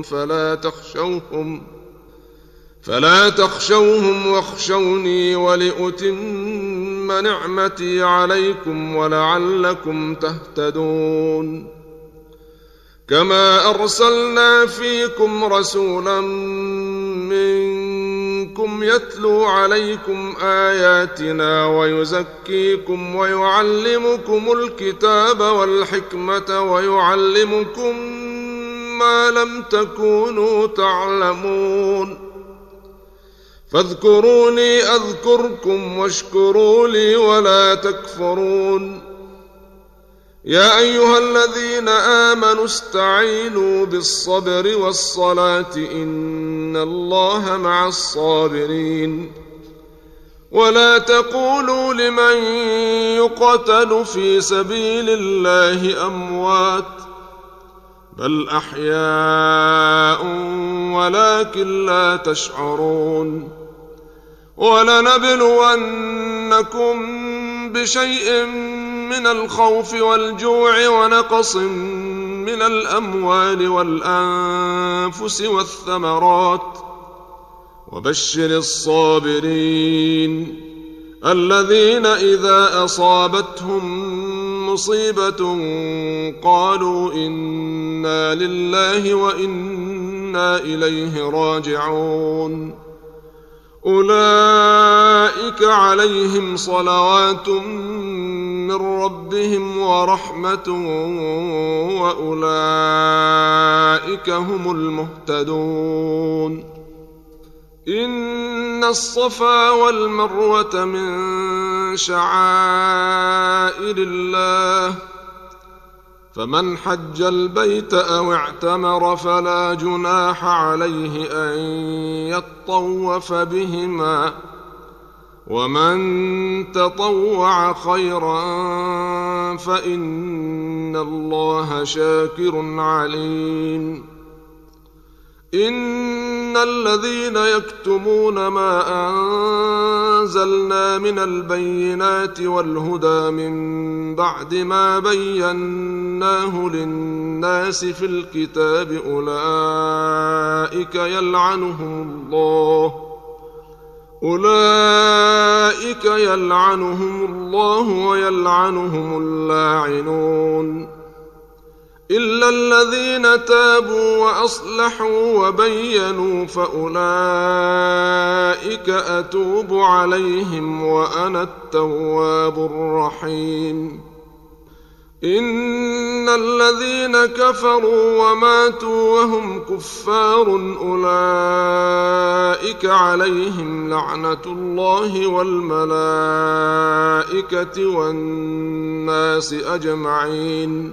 فلا تخشوهم واخشوني ولأتم نعمتي عليكم ولعلكم تهتدون كما أرسلنا فيكم رسولا منكم يتلو عليكم آياتنا ويزكيكم ويعلمكم الكتاب والحكمة ويعلمكم ما لم تكونوا تعلمون فاذكروني أذكركم واشكروا لي ولا تكفرون يا أيها الذين آمنوا استعينوا بالصبر والصلاة إن الله مع الصابرين ولا تقولوا لمن يقتل في سبيل الله أموات بل أحياء ولكن لا تشعرون ولنبلونكم بشيء من الخوف والجوع ونقص من الأموال والأنفس والثمرات وبشر الصابرين الذين إذا أصابتهم مصيبة قالوا إنا لله وإنا إليه راجعون أولئك عليهم صلوات من ربهم ورحمة وأولئك هم المهتدون إن الصفا والمروة من شعائر الله، فمن حج البيت أو اعتمر فلا جناح عليه أن يطوف بهما، ومن تطوع خيرا فإن الله شاكر عليم. إن الذين يكتمون ما أنزلنا من البينات والهدى من بعد ما بيناه للناس في الكتاب أولئك يلعنهم الله ويلعنهم اللاعنون، إلا الذين تابوا وأصلحوا وبينوا فأولئك أتوب عليهم وأنا التواب الرحيم. إن الذين كفروا وماتوا وهم كفار أولئك عليهم لعنة الله والملائكة والناس أجمعين،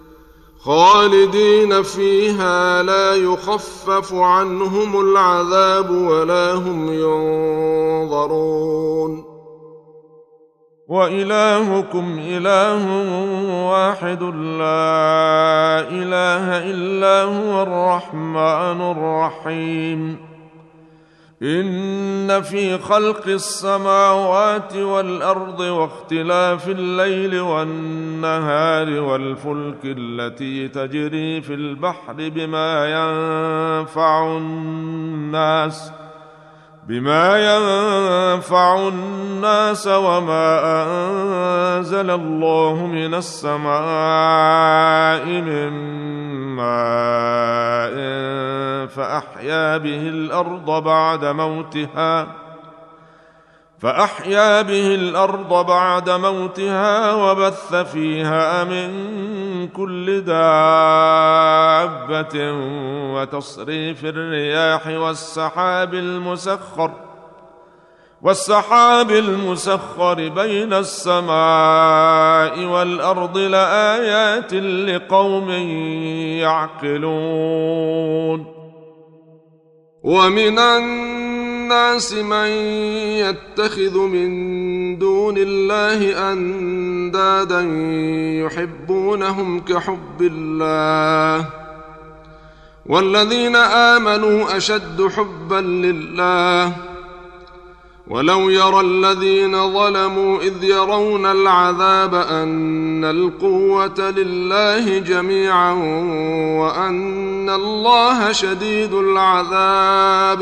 خالدين فيها لا يخفف عنهم العذاب ولا هم ينظرون. وإلهكم إله واحد لا إله إلا هو الرحمن الرحيم. إن في خلق السماوات والأرض واختلاف الليل والنهار والفلك التي تجري في البحر بما ينفع الناس وما أنزل الله من السماء من ماء فأحيا به الأرض بعد موتها وبث فيها من كل دابة وتصريف الرياح والسحاب المسخر بين السماء والأرض لآيات لقوم يعقلون. ومن الناس من يتخذ من دون الله أندادا يحبونهم كحب الله، والذين آمنوا أشد حبا لله. ولو يرى الذين ظلموا إذ يرون العذاب أن القوة لله جميعا وأن الله شديد العذاب،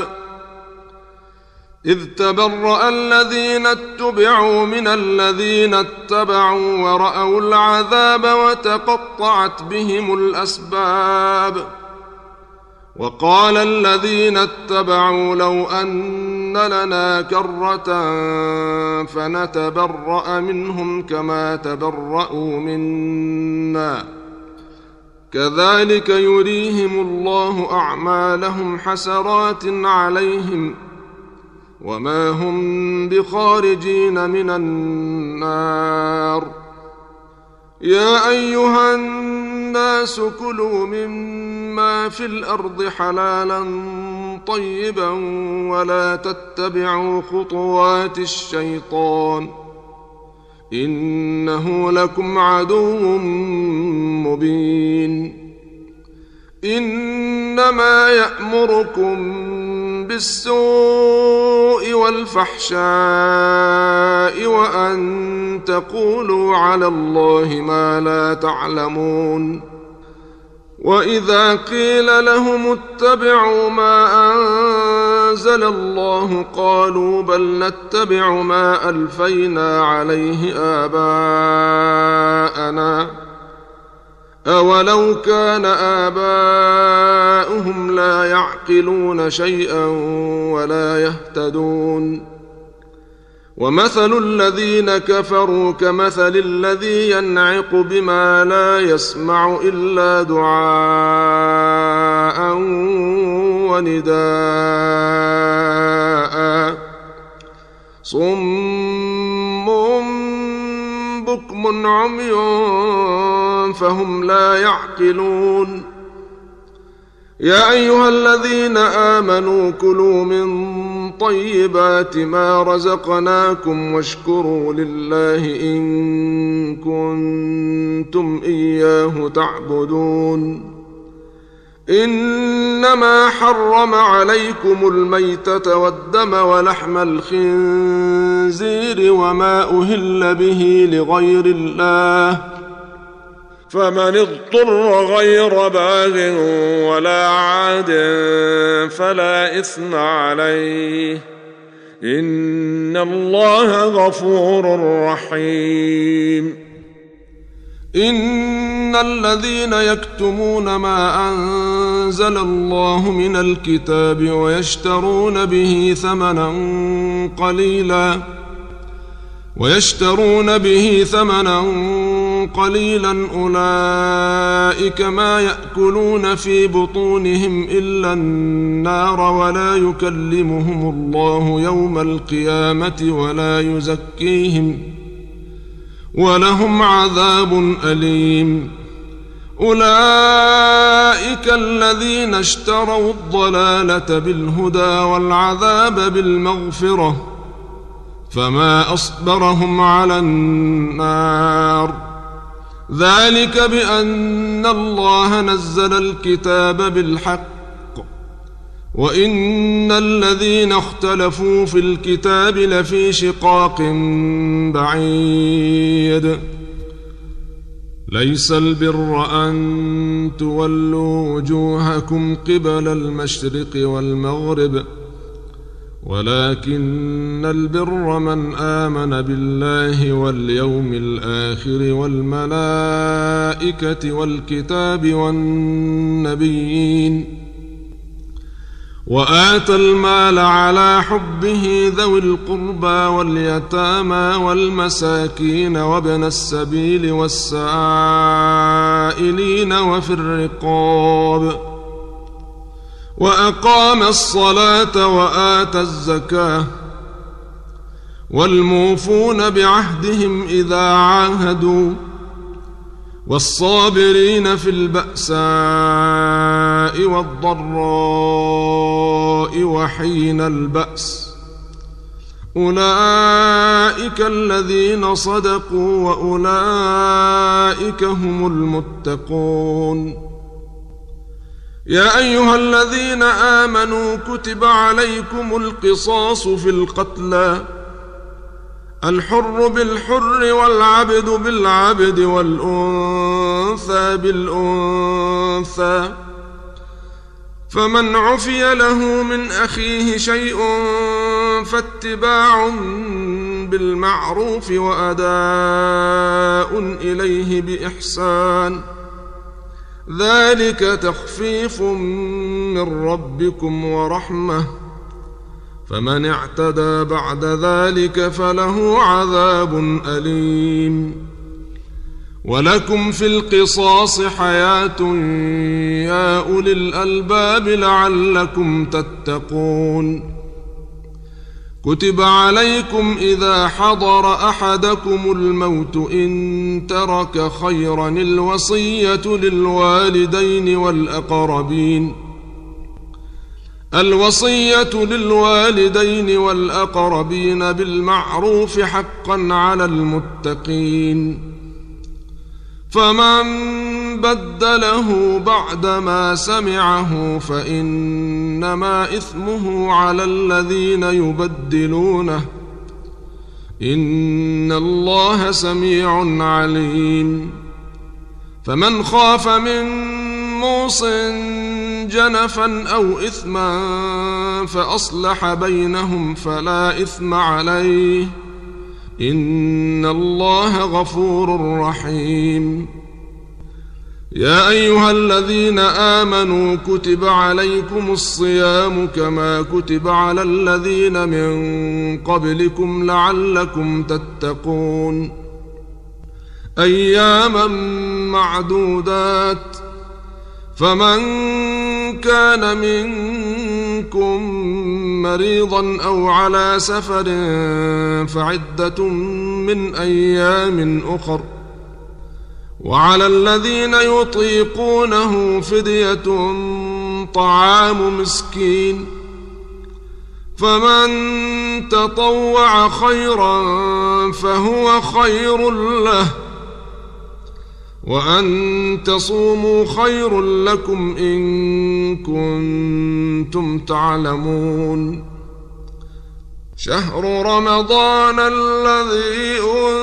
إذ تبرأ الذين اتبعوا من الذين اتبعوا ورأوا العذاب وتقطعت بهم الأسباب. وقال الذين اتبعوا لو أن لنا كرة فنتبرأ منهم كما تبرأوا منا، كذلك يريهم الله أعمالهم حسرات عليهم وما هم بخارجين من النار. يا أيها الناس كلوا مما في الأرض حلالا طيبا ولا تتبعوا خطوات الشيطان إنه لكم عدو مبين. إنما يأمركم بالسوء والفحشاء وأن تقولوا على الله ما لا تعلمون. وإذا قيل لهم اتبعوا ما أنزل الله قالوا بل نتبع ما ألفينا عليه آباءنا أولو كان آباؤهم لا يعقلون شيئا ولا يهتدون. ومثل الذين كفروا كمثل الذي ينعق بما لا يسمع إلا دعاء ونداء صم بكم عمي فهم لا يعقلون يا أيها الذين آمنوا كلوا من طيبات ما رزقناكم واشكروا لله إن كنتم إياه تعبدون إنما حرم عليكم الميتة والدم ولحم الخنزير وما أهل به لغير الله فمن اضطر غير باغ ولا عاد فلا إثم عليه إن الله غفور رحيم إن الذين يكتمون ما أنزل الله من الكتاب ويشترون به ثمنا قليلا أولئك ما يأكلون في بطونهم إلا النار ولا يكلمهم الله يوم القيامة ولا يزكيهم ولهم عذاب أليم أولئك الذين اشتروا الضلالة بالهدى والعذاب بالمغفرة فما أصبرهم على النار ذلك بأن الله نزل الكتاب بالحق وإن الذين اختلفوا في الكتاب لفي شقاق بعيد ليس البر أن تولوا وجوهكم قبل المشرق والمغرب ولكن البر من آمن بالله واليوم الآخر والملائكة والكتاب والنبيين وآتى المال على حبه ذوي القربى واليتامى والمساكين وابن السبيل والسائلين وفي الرقاب وأقام الصلاة وآتى الزكاة والموفون بعهدهم إذا عاهدوا والصابرين في البأساء والضراء وحين البأس أولئك الذين صدقوا وأولئك هم المتقون يا أيها الذين آمنوا كتب عليكم القصاص في القتلى الحر بالحر والعبد بالعبد والأنثى بالأنثى فمن عفي له من أخيه شيء فاتباع بالمعروف وأداء إليه بإحسان ذلك تخفيف من ربكم ورحمة فمن اعتدى بعد ذلك فله عذاب أليم ولكم في القصاص حياة يا أولي الألباب لعلكم تتقون كتب عليكم إذا حضر أحدكم الموت إن ترك خيرا الوصية للوالدين والأقربين بالمعروف حقا على المتقين فمن بدله بعدما سمعه فإنما إثمه على الذين يبدلونه إن الله سميع عليم فمن خاف من موص جنفا أو إثما فأصلح بينهم فلا إثم عليه إن الله غفور رحيم يا أيها الذين آمنوا كتب عليكم الصيام كما كتب على الذين من قبلكم لعلكم تتقون أياما معدودات فمن كان منكم مريضا أو على سفر فعدة من أيام أخر وعلى الذين يطيقونه فدية طعام مسكين فمن تطوع خيرا فهو خير له وأن تصوموا خير لكم إن كنتم تعلمون شهر رمضان الذي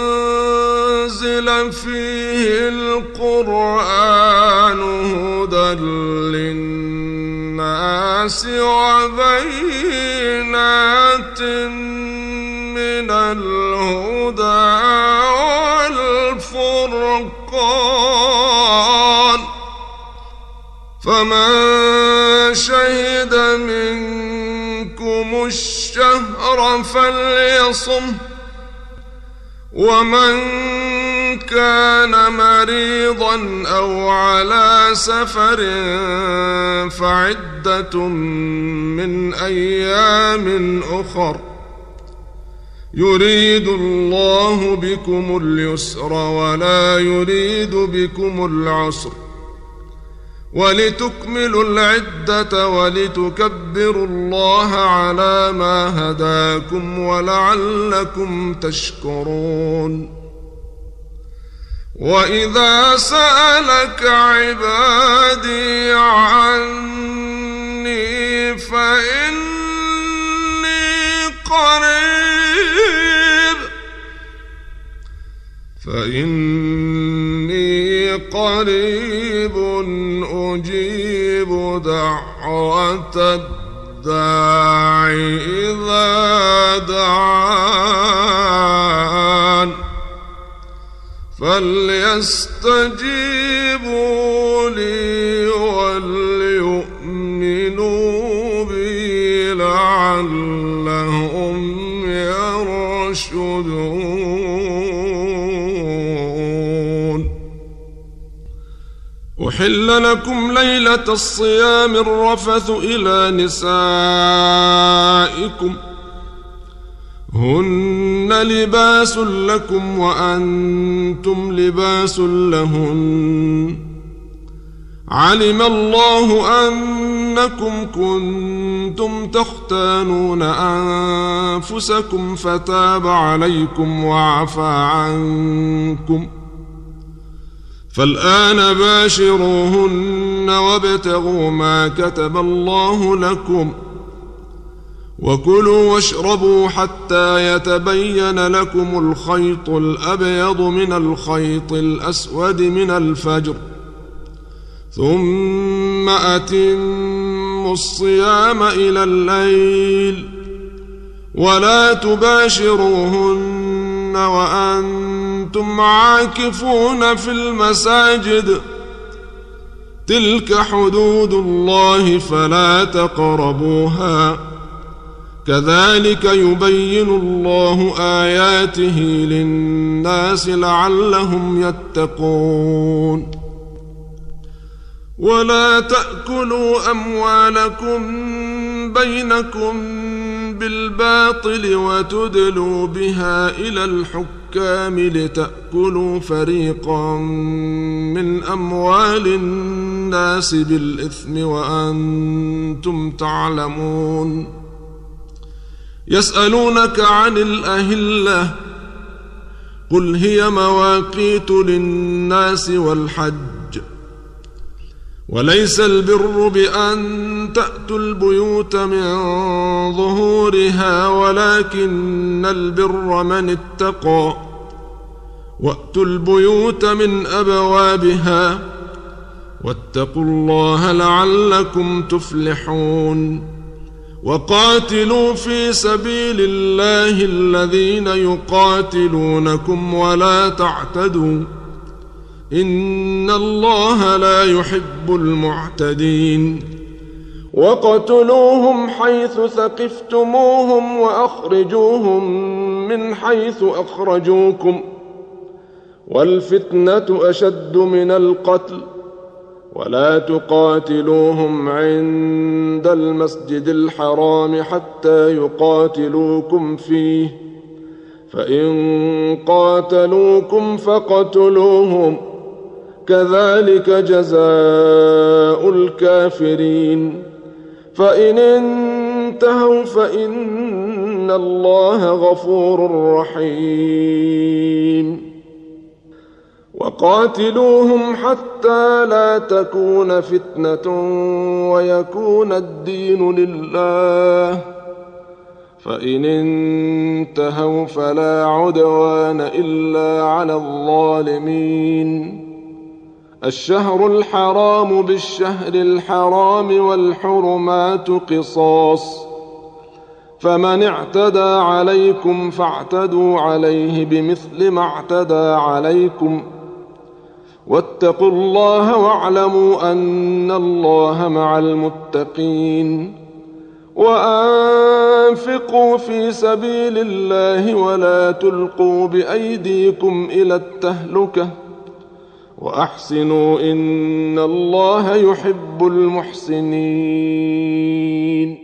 أنزل فيه القرآن هدى للناس وبينات من الهدى والفرقان فمن شهد منكم الشهر فليصم ومن كان مريضا أو على سفر فعدة من أيام أخر يريد الله بكم اليسر ولا يريد بكم العسر ولتكملوا العدة ولتكبروا الله على ما هداكم ولعلكم تشكرون وإذا سألك عبادي عني فإني قريب أجيب دعوة الداع إذا دعان فليستجيبوا لي وليؤمنوا بي لعلهم يرشدون أحل لكم ليلة الصيام الرفث إلى نسائكم هن لباس لكم وأنتم لباس لهن علم الله أنكم كنتم تختانون أنفسكم فتاب عليكم وعفى عنكم فالآن باشروهن وابتغوا ما كتب الله لكم وكلوا واشربوا حتى يتبين لكم الخيط الأبيض من الخيط الأسود من الفجر ثم أتموا الصيام إلى الليل ولا تباشروهن وأنتم عاكفون في المساجد تلك حدود الله فلا تقربوها كذلك يبين الله آياته للناس لعلهم يتقون ولا تأكلوا أموالكم بينكم بالباطل وتدلوا بها إلى الحكام لتأكلوا فريقا من أموال الناس بالإثم وأنتم تعلمون يسألونك عن الأهلة قل هي مواقيت للناس والحج وليس البر بأن تأتوا البيوت من ظهورها ولكن البر من اتقى وأتوا البيوت من أبوابها واتقوا الله لعلكم تفلحون وقاتلوا في سبيل الله الذين يقاتلونكم ولا تعتدوا إن الله لا يحب المعتدين وقتلوهم حيث ثقفتموهم وأخرجوهم من حيث أخرجوكم والفتنة أشد من القتل ولا تقاتلوهم عند المسجد الحرام حتى يقاتلوكم فيه، فإن قاتلوكم فاقتلوهم، كذلك جزاء الكافرين. فإن انتهوا فإن الله غفور رحيم. وقاتلوهم حتى لا تكون فتنة ويكون الدين لله، فإن انتهوا فلا عدوان إلا على الظالمين. الشهر الحرام بالشهر الحرام والحرمات قصاص، فمن اعتدى عليكم فاعتدوا عليه بمثل ما اعتدى عليكم، واتقوا الله واعلموا أن الله مع المتقين. وأنفقوا في سبيل الله ولا تلقوا بأيديكم إلى التهلكة، وأحسنوا إن الله يحب المحسنين.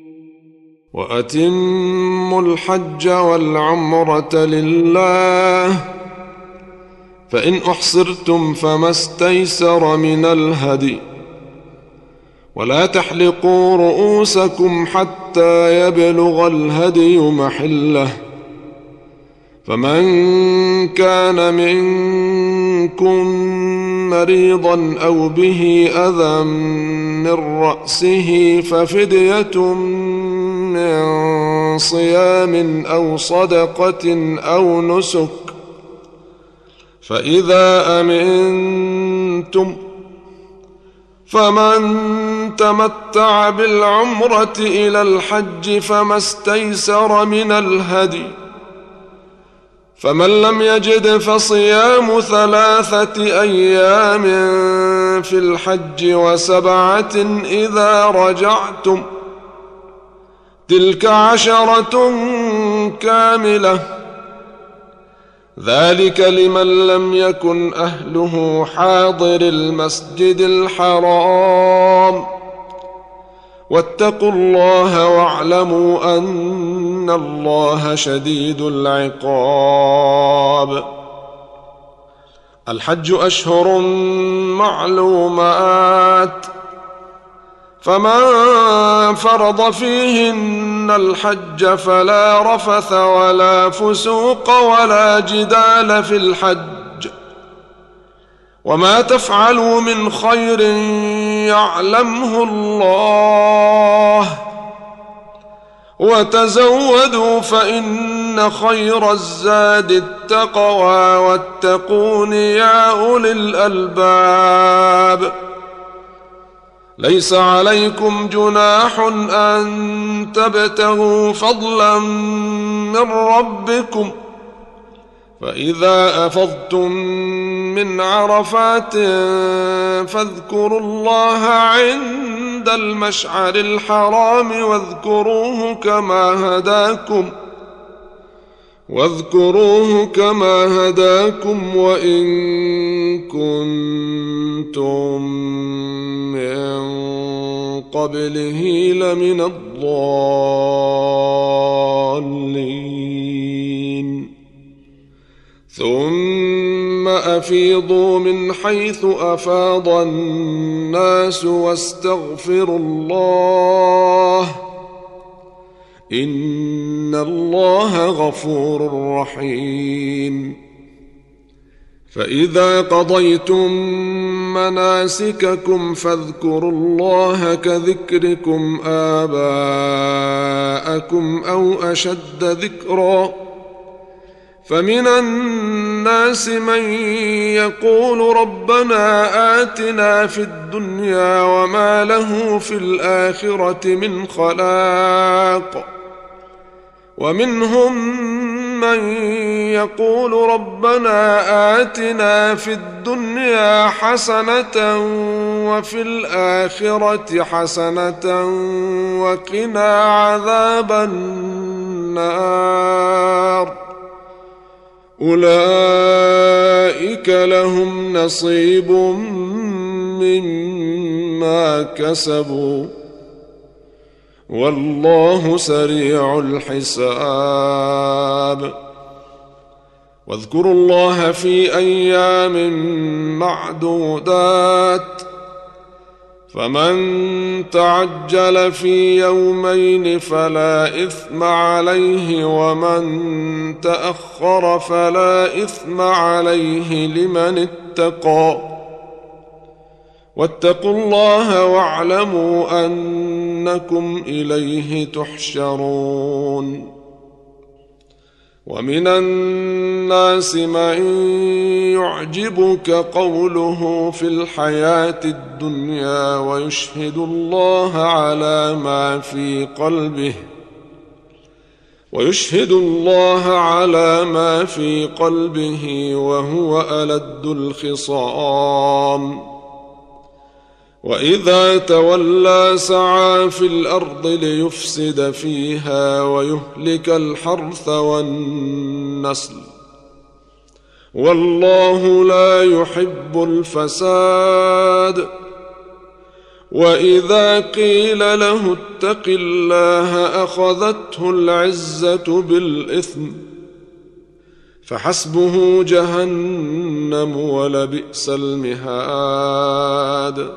وأتموا الحج والعمرة لله، فإن أحصرتم فما استيسر من الهدي، ولا تحلقوا رؤوسكم حتى يبلغ الهدي محله، فمن كان منكم مريضا أو به أذى من رأسه ففدية من صيام أو صدقة أو نسك، فإذا أمنتم فمن تمتع بالعمرة إلى الحج فما استيسر من الهدي، فمن لم يجد فصيام 3 أيام في الحج و7 إذا رجعتم، تلك 10 كاملة، ذلك لمن لم يكن أهله حاضر المسجد الحرام. واتقوا الله واعلموا أن الله شديد العقاب. الحج أشهر معلومات، فمن فرض فيهن الحج فلا رفث ولا فسوق ولا جدال في الحج، وما تفعلوا من خير يعلمه الله، وتزودوا فإن خير الزاد التقوى واتقون يا أولي الألباب. ليس عليكم جناح أن تبتغوا فضلا من ربكم، فإذا أفضتم من عرفات فاذكروا الله عند المشعر الحرام واذكروه كما هداكم وإن كنتم من قبله لمن الضالين. ثم أفيضوا من حيث أفاض الناس واستغفروا الله، إن الله غفور رحيم. فإذا قضيتم مناسككم فاذكروا الله كذكركم آباءكم أو أشد ذكرا، فمن الناس من يقول ربنا آتنا في الدنيا وما له في الآخرة من خلاق، ومنهم من يقول ربنا آتنا في الدنيا حسنة وفي الآخرة حسنة وقنا عذاب النار. أولئك لهم نصيب مما كسبوا والله سريع الحساب واذكروا الله في أيام معدودات فمن تعجل في يومين فلا إثم عليه ومن تأخر فلا إثم عليه لمن اتقى واتقوا الله واعلموا أنكم إليه تحشرون ومن الناس من يعجبك قوله في الحياة الدنيا ويشهد الله على ما في قلبه وهو ألد الخصام وإذا تولى سعى في الأرض ليفسد فيها ويهلك الحرث والنسل والله لا يحب الفساد وإذا قيل له اتق الله أخذته العزة بالإثم فحسبه جهنم ولبئس المهاد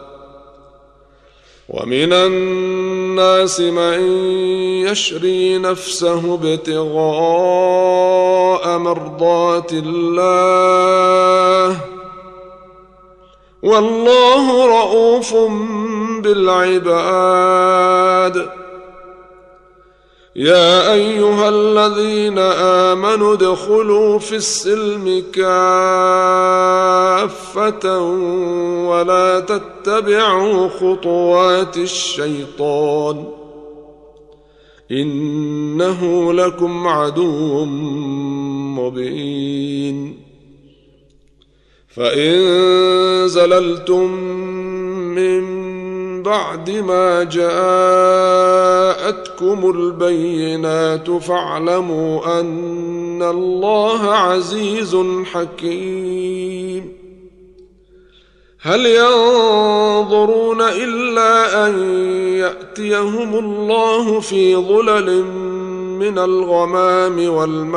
ومن الناس من يشري نفسه ابتغاء مرضات الله والله رؤوف بالعباد يا أيها الذين آمنوا ادخلوا في السلم كافة ولا تتبعوا خطوات الشيطان إنه لكم عدو مبين فإن زللتم من بعد ما جاءتكم البينات فاعلموا أن الله عزيز حكيم هل ينظرون إلا أن يأتيهم الله في ظلل من الغمام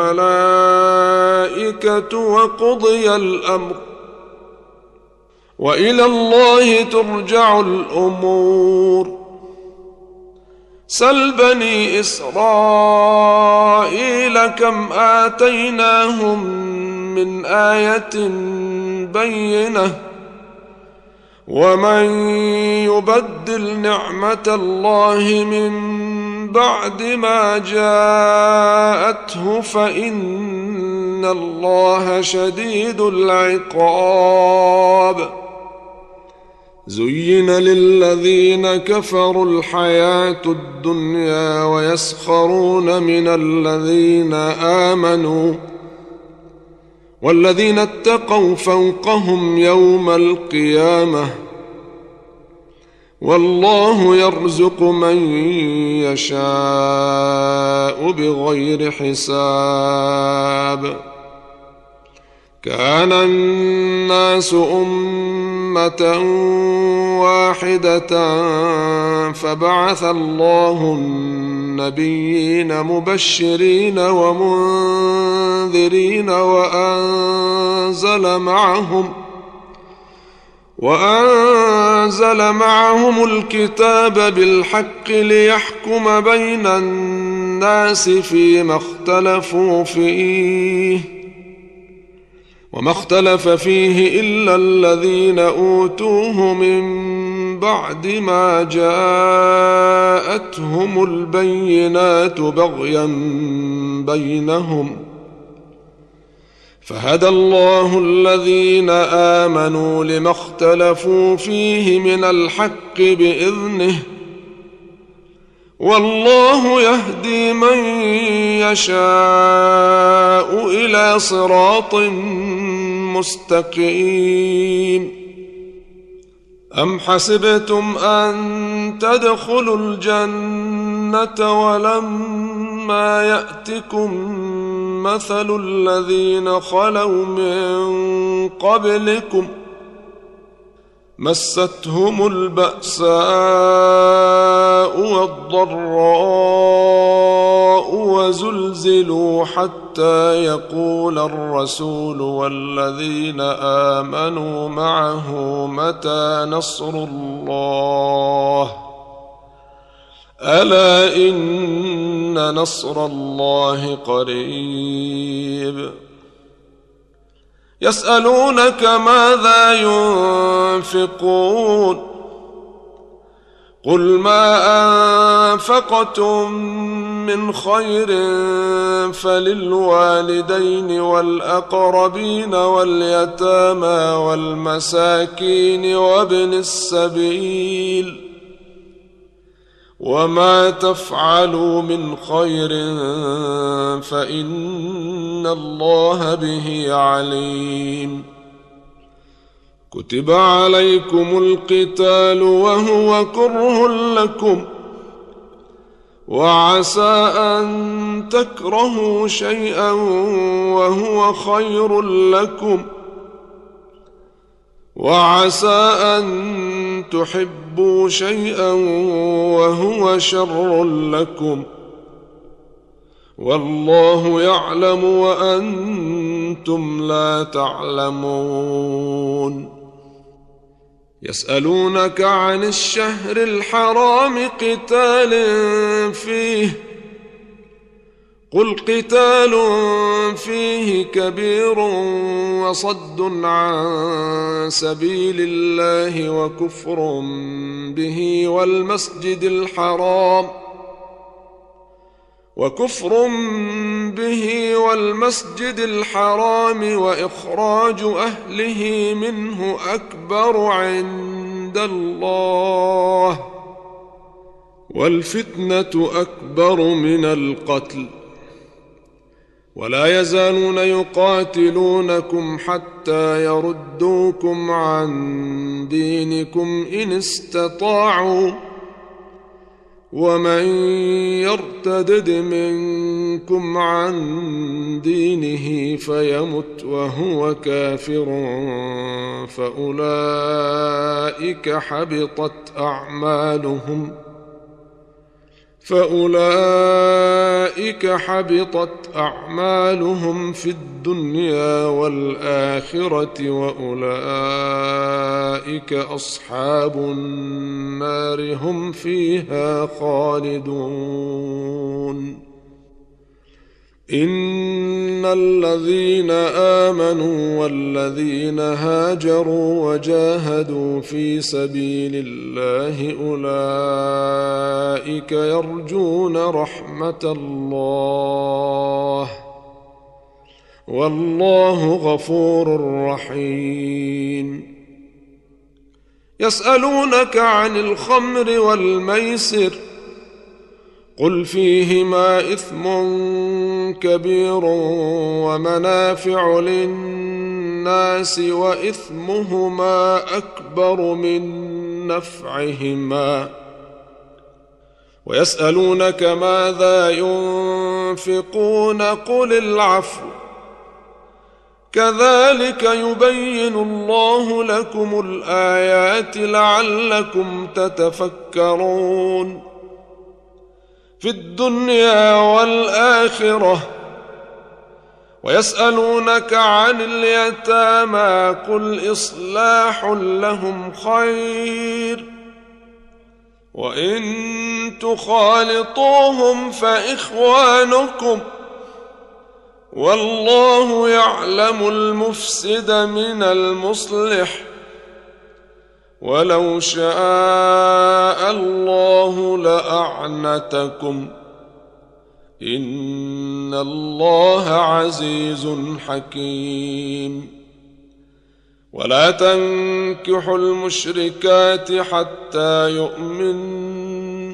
والملائكة وقضي الأمر وإلى الله ترجع الأمور سل بني إسرائيل كم آتيناهم من آية بينة ومن يبدل نعمة الله من بعد ما جاءته فإن الله شديد العقاب زين للذين كفروا الحياة الدنيا ويسخرون من الذين آمنوا والذين اتقوا فوقهم يوم القيامة والله يرزق من يشاء بغير حساب كان الناس أمة واحدة فبعث الله النبيين مبشرين ومنذرين وأنزل معهم الكتاب بالحق ليحكم بين الناس فيما اختلفوا فيه وما اختلف فيه إلا الذين أوتوه من بعد ما جاءتهم البينات بغيا بينهم فهدى الله الذين آمنوا لما اختلفوا فيه من الحق بإذنه والله يهدي من يشاء إلى صراط مستقيم أم حسبتم أن تدخلوا الجنة ولما يأتكم مثل الذين خلوا من قبلكم مستهم البأساء والضراء وزلزلوا حتى يقول الرسول والذين آمنوا معه متى نصر الله ألا إن نصر الله قريب يسألونك ماذا ينفقون قل ما أنفقتم من خير فللوالدين والأقربين واليتامى والمساكين وابن السبيل وما تفعلوا من خير فإن الله به عليم كتب عليكم القتال وهو كره لكم وعسى أن تكرهوا شيئا وهو خير لكم وعسى أن تحبوا شيئا وهو شر لكم والله يعلم وأنتم لا تعلمون يسألونك عن الشهر الحرام قتال فيه قل قتال فيه كبير وصد عن سبيل الله وكفر به والمسجد الحرام وإخراج أهله منه أكبر عند الله والفتنة أكبر من القتل ولا يزالون يقاتلونكم حتى يردوكم عن دينكم إن استطاعوا ومن يرتدد منكم عن دينه فيمت وهو كافر فأولئك حبطت أعمالهم في الدنيا والآخرة وأولئك أصحاب النار هم فيها خالدون إن الذين آمنوا والذين هاجروا وجاهدوا في سبيل الله أولئك يرجون رحمة الله والله غفور رحيم يسألونك عن الخمر والميسر قل فيهما إثم كبير ومنافع للناس وإثمهما أكبر من نفعهما ويسألونك ماذا ينفقون قل العفو كذلك يبين الله لكم الآيات لعلكم تتفكرون في الدنيا والآخرة ويسألونك عن اليتامى قل إصلاح لهم خير وإن تخالطوهم فإخوانكم والله يعلم المفسد من المصلح ولو شاء الله لأعنتكم إن الله عزيز حكيم ولا تنكحوا المشركات حتى يؤمن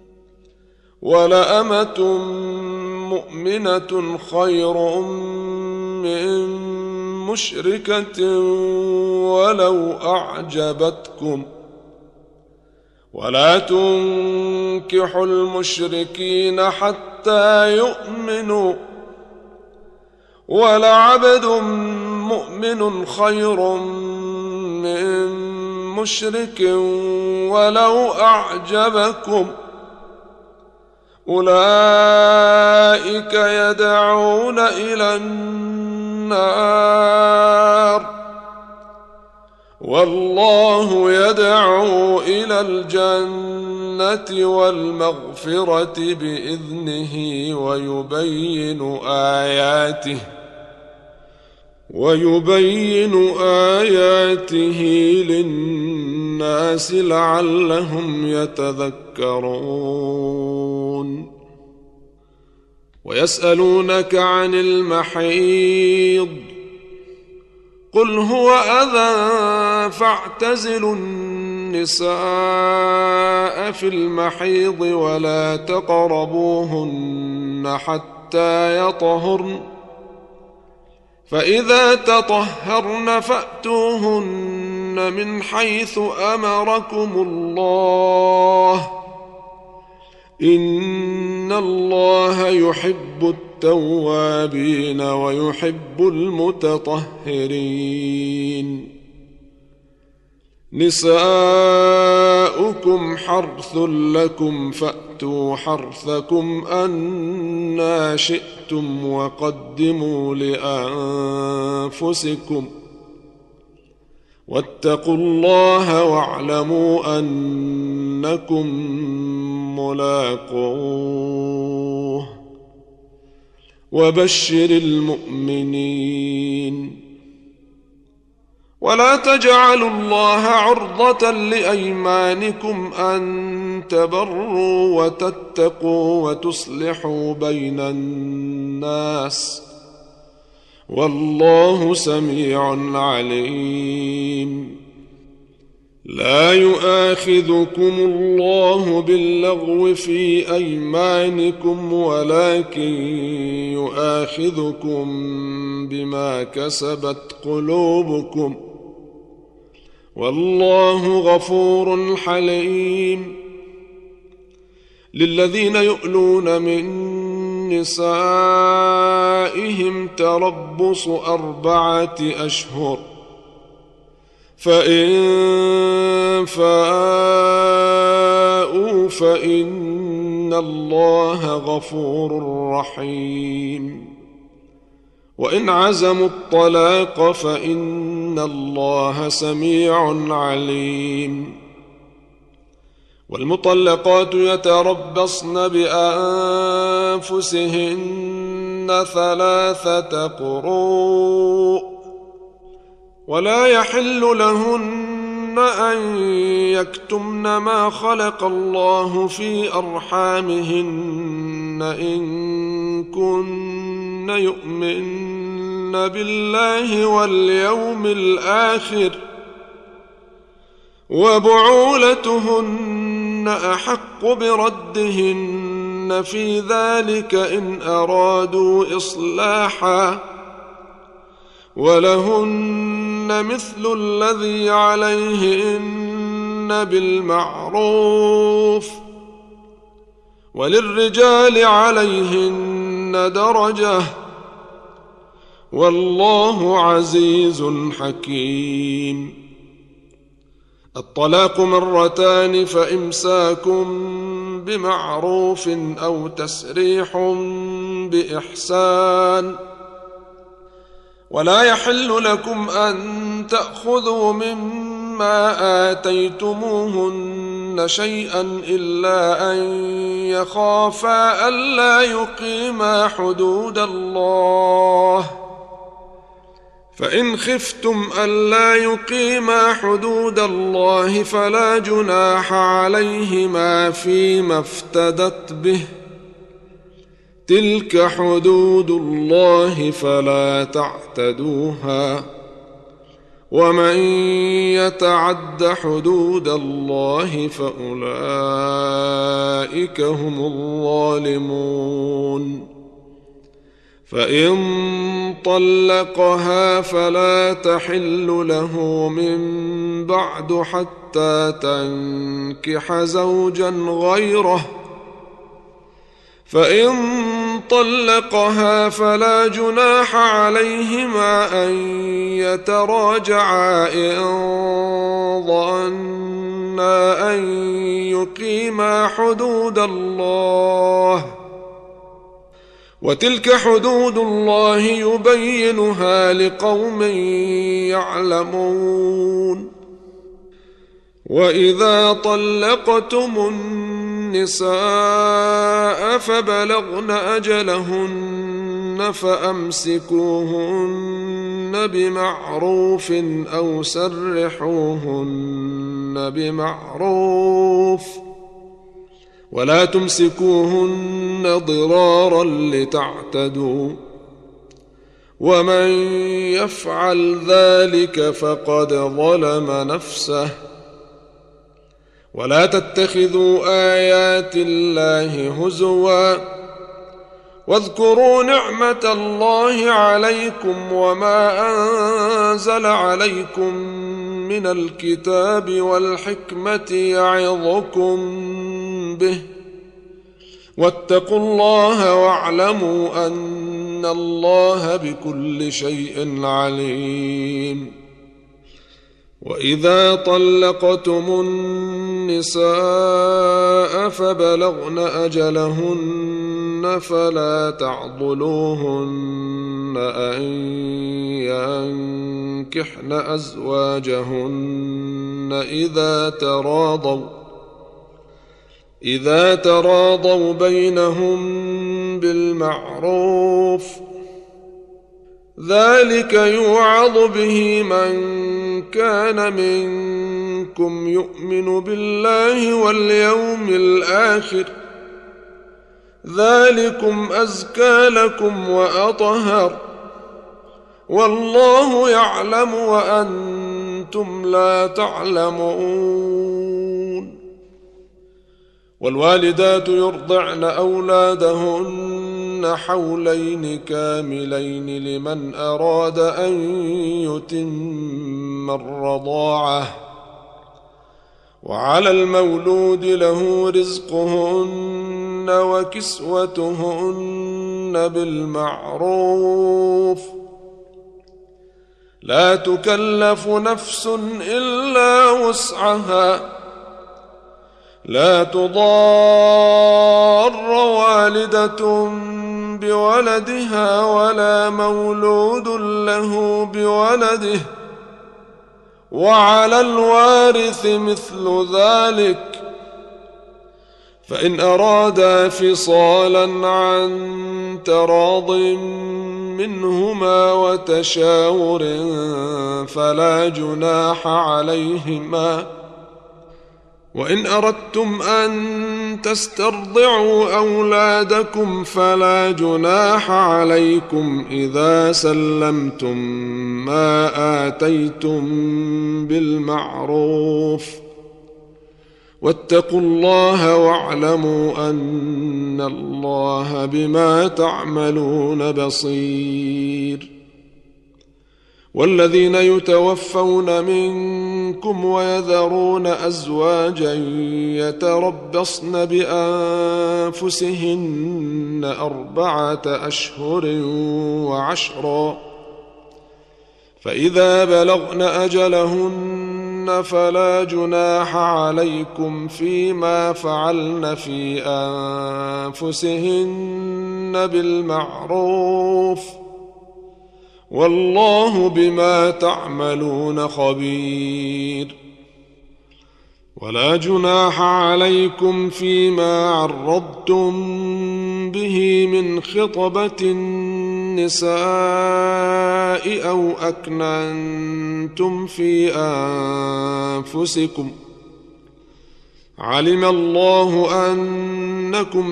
ولأمة مؤمنة خير من مشركة ولو أعجبتكم ولا تنكحوا المشركين حتى يؤمنوا ولعبد مؤمن خير من مشرك ولو أعجبكم أولئك يدعون إلى النار والله يدعو إلى الجنة والمغفرة بإذنه ويبين آياته للناس لعلهم يتذكرون ويسألونك عن المحيض قل هو أذى فاعتزلوا النساء في المحيض ولا تقربوهن حتى يطهرن فإذا تطهرن فأتوهن من حيث أمركم الله إن الله يحب التوابين ويحب المتطهرين نساؤكم حرث لكم فأتوا حرثكم أنى شئتم وقدموا لأنفسكم واتقوا الله واعلموا أنكم ملاقوه وبشر المؤمنين ولا تجعلوا الله عرضة لأيمانكم أن تبروا وتتقوا وتصلحوا بين الناس والله سميع عليم لا يؤاخذكم الله باللغو في أيمانكم ولكن يؤاخذكم بما كسبت قلوبكم والله غفور حليم للذين يؤلون من نسائهم تربص 4 أشهر فإن فاءوا فإن الله غفور رحيم وإن عزموا الطلاق فإن الله سميع عليم والمطلقات يتربصن بأنفسهن 3 قروء ولا يحل لهن أن يكتمن ما خلق الله في أرحامهن إن كن يؤمن بالله واليوم الآخر وبعولتهن أحق بردهن في ذلك إن أرادوا إصلاحا ولهن مثل الذي عليهن بالمعروف وللرجال عليهن درجة والله عزيز حكيم الطلاق 2 فإمساك بمعروف أو تسريح بإحسان ولا يحل لكم أن تأخذوا مما آتيتموهن شيئا إلا أن يخافا ألا يقيما حدود الله فإن خفتم ألا يقيما حدود الله فلا جناح عليهما فيما افتدت به تلك حدود الله فلا تعتدوها ومن يتعد حدود الله فأولئك هم الظالمون فإن طلقها فلا تحل له من بعد حتى تنكح زوجا غيره فإن طلقها فلا جناح عليهما أن يتراجعا إن ظنا أن يقيما حدود الله، وتلك حدود الله يبينها لقوم يعلمون. وإذا طلقتم النساء فبلغن أجلهن فأمسكوهن بمعروف أو سرحوهن بمعروف، ولا تمسكوهن ضرارا لتعتدوا، ومن يفعل ذلك فقد ظلم نفسه. ولا تتخذوا آيات الله هزوا، واذكروا نعمة الله عليكم وما أنزل عليكم من الكتاب والحكمة يعظكم به، واتقوا الله واعلموا أن الله بكل شيء عليم. وإذا طلقتم النساء فبلغن أجلهن فلا تعضلوهن أن ينكحن أزواجهن إذا تراضوا بينهم بالمعروف، ذلك يوعظ به من كان منكم يؤمن بالله واليوم الآخر، ذلكم أزكى لكم وأطهر، والله يعلم وأنتم لا تعلمون. والوالدات يرضعن أولادهن حولين كاملين لمن أراد أن يتم الرضاعة، وعلى المولود له رزقهن وكسوتهن بالمعروف، لا تكلف نفس إلا وسعها، لا تضار والدة بولدها ولا مولود له بولده، وعلى الوارث مثل ذلك، فإن أرادا فصالا عن تراض منهما وتشاور فلا جناح عليهما. وإن أردتم أن تسترضعوا أولادكم فلا جناح عليكم إذا سلمتم ما آتيتم بالمعروف، واتقوا الله واعلموا أن الله بما تعملون بصير. والذين يتوفون منكم ويذرون أزواجا يتربصن بأنفسهن 4 أشهر وعشرا، فإذا بلغن أجلهن فلا جناح عليكم فيما فعلن في أنفسهن بالمعروف، والله بما تعملون خبير. ولا جناح عليكم فيما عرضتم به من خطبة النساء أو أكننتم في أنفسكم، علم الله أنكم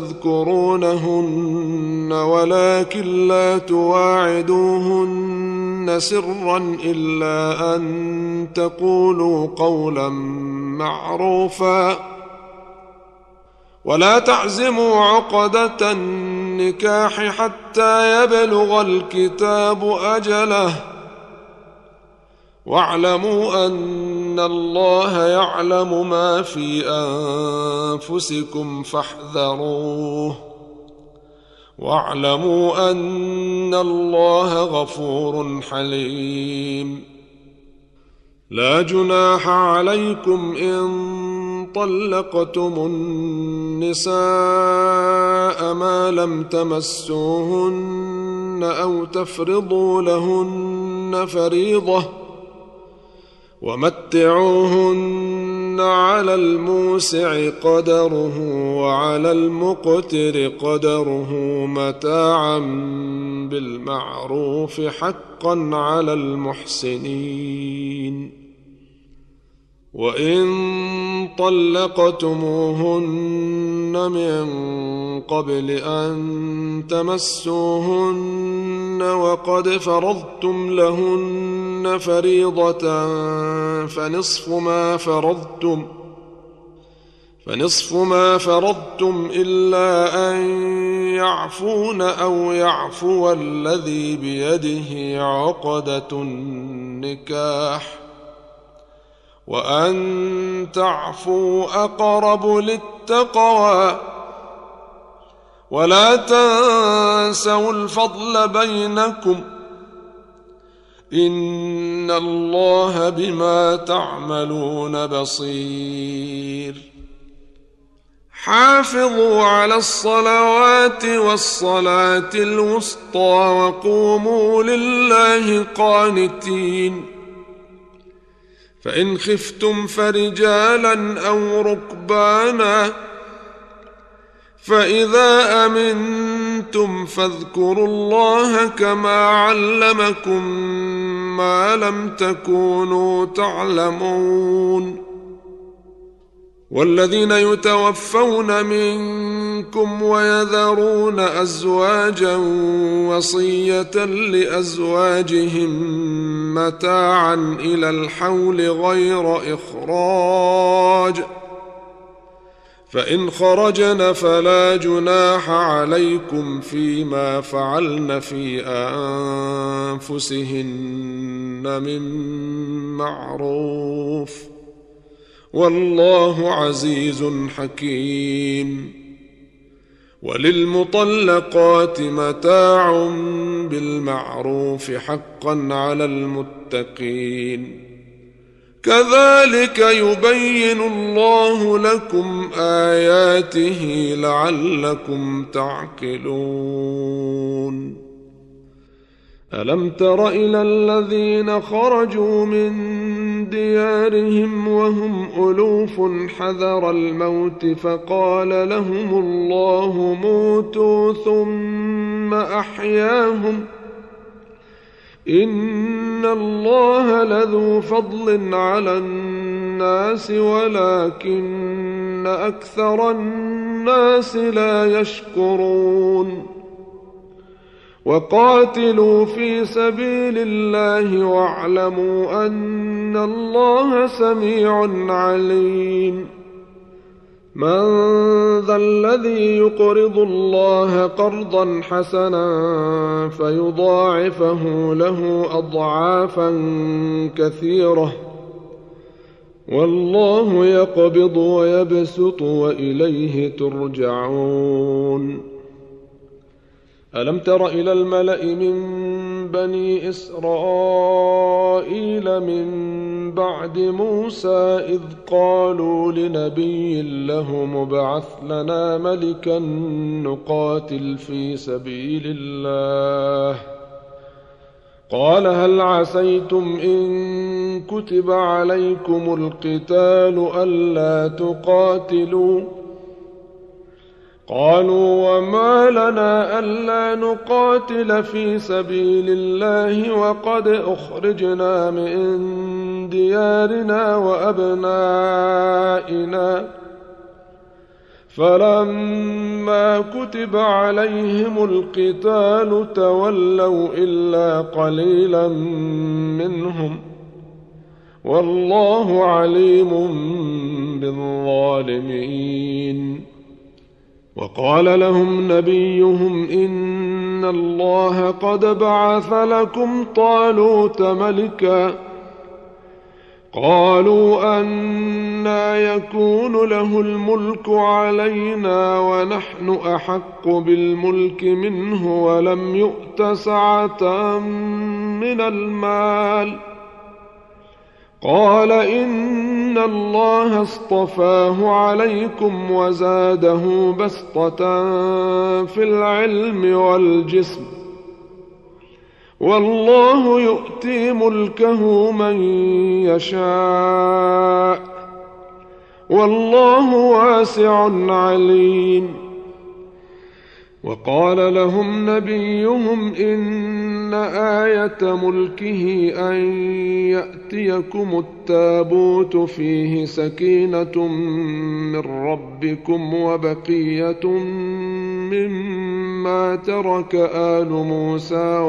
ستذكرونهن ولكن لا تواعدوهن سرا إلا أن تقولوا قولا معروفا، ولا تعزموا عقدة النكاح حتى يبلغ الكتاب أجله، واعلموا أن الله يعلم ما في أنفسكم فاحذروه، واعلموا أن الله غفور حليم. لا جناح عليكم إن طلقتم النساء ما لم تمسوهن أو تفرضوا لهن فريضة، ومتعوهن على الموسع قدره وعلى المقتر قدره متاعا بالمعروف حقا على المحسنين. وإن طلقتموهن من قبل أن تمسوهن وقد فرضتم لهن فريضة فنصف ما فرضتم إلا أن يعفون أو يعفو الذي بيده عقدة النكاح، وأن تعفوا أقرب للتقوى. ولا تنسوا الفضل بينكم إن الله بما تعملون بصير. حافظوا على الصلوات والصلاة الوسطى وقوموا لله قانتين. فإن خفتم فرجالا أو ركبانا فإذا أمنتم فاذكروا الله كما علمكم ما لم تكونوا تعلمون. والذين يتوفون منكم ويذرون أزواجا وصية لأزواجهم متاعا إلى الحول غير إخراج، فإن خرجن فلا جناح عليكم فيما فعلن في أنفسهن من معروف، والله عزيز حكيم. وللمطلقات متاع بالمعروف حقا على المتقين. كذلك يبين الله لكم آياته لعلكم تعقلون. ألم تر إلى الذين خرجوا من ديارهم وهم ألوف حذر الموت فقال لهم الله موتوا ثم أحياهم إن الله لذو فضل على الناس ولكن أكثر الناس لا يشكرون. وقاتلوا في سبيل الله واعلموا أن الله سميع عليم. من ذا الذي يقرض الله قرضا حسنا فيضاعفه له أضعافا كثيرة والله يقبض ويبسط وإليه ترجعون. ألم تر إلى الملأ من بني إسرائيل من بعد موسى إذ قالوا لنبي له مبعث لنا ملكا نقاتل في سبيل الله قال هل عسيتم إن كتب عليكم القتال ألا تقاتلوا قالوا وما لنا ألا نقاتل في سبيل الله وقد أخرجنا من ديارنا وأبنائنا فلما كتب عليهم القتال تولوا إلا قليلا منهم والله عليم بالظالمين. وقال لهم نبيهم إن الله قد بعث لكم طالوت ملكا قالوا أنى يكون له الملك علينا ونحن أحق بالملك منه ولم يؤت سعة من المال. قال إن الله اصطفاه عليكم وزاده بسطة في العلم والجسم والله يؤتي ملكه من يشاء والله واسع عليم. وقال لهم نبيهم إن آية ملكه أن يأتيكم التابوت فيه سكينة من ربكم وبقية مما ترك آل موسى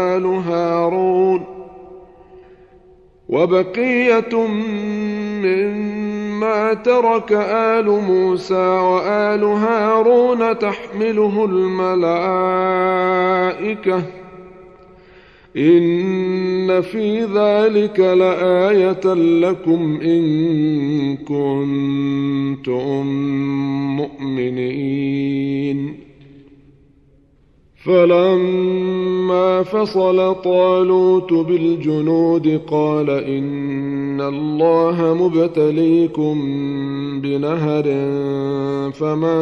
وآل هارون تحمله الملائكة إن في ذلك لآية لكم إن كنتم مؤمنين. فلما فصل طالوت بالجنود قال إن الله مبتليكم بنهر فمن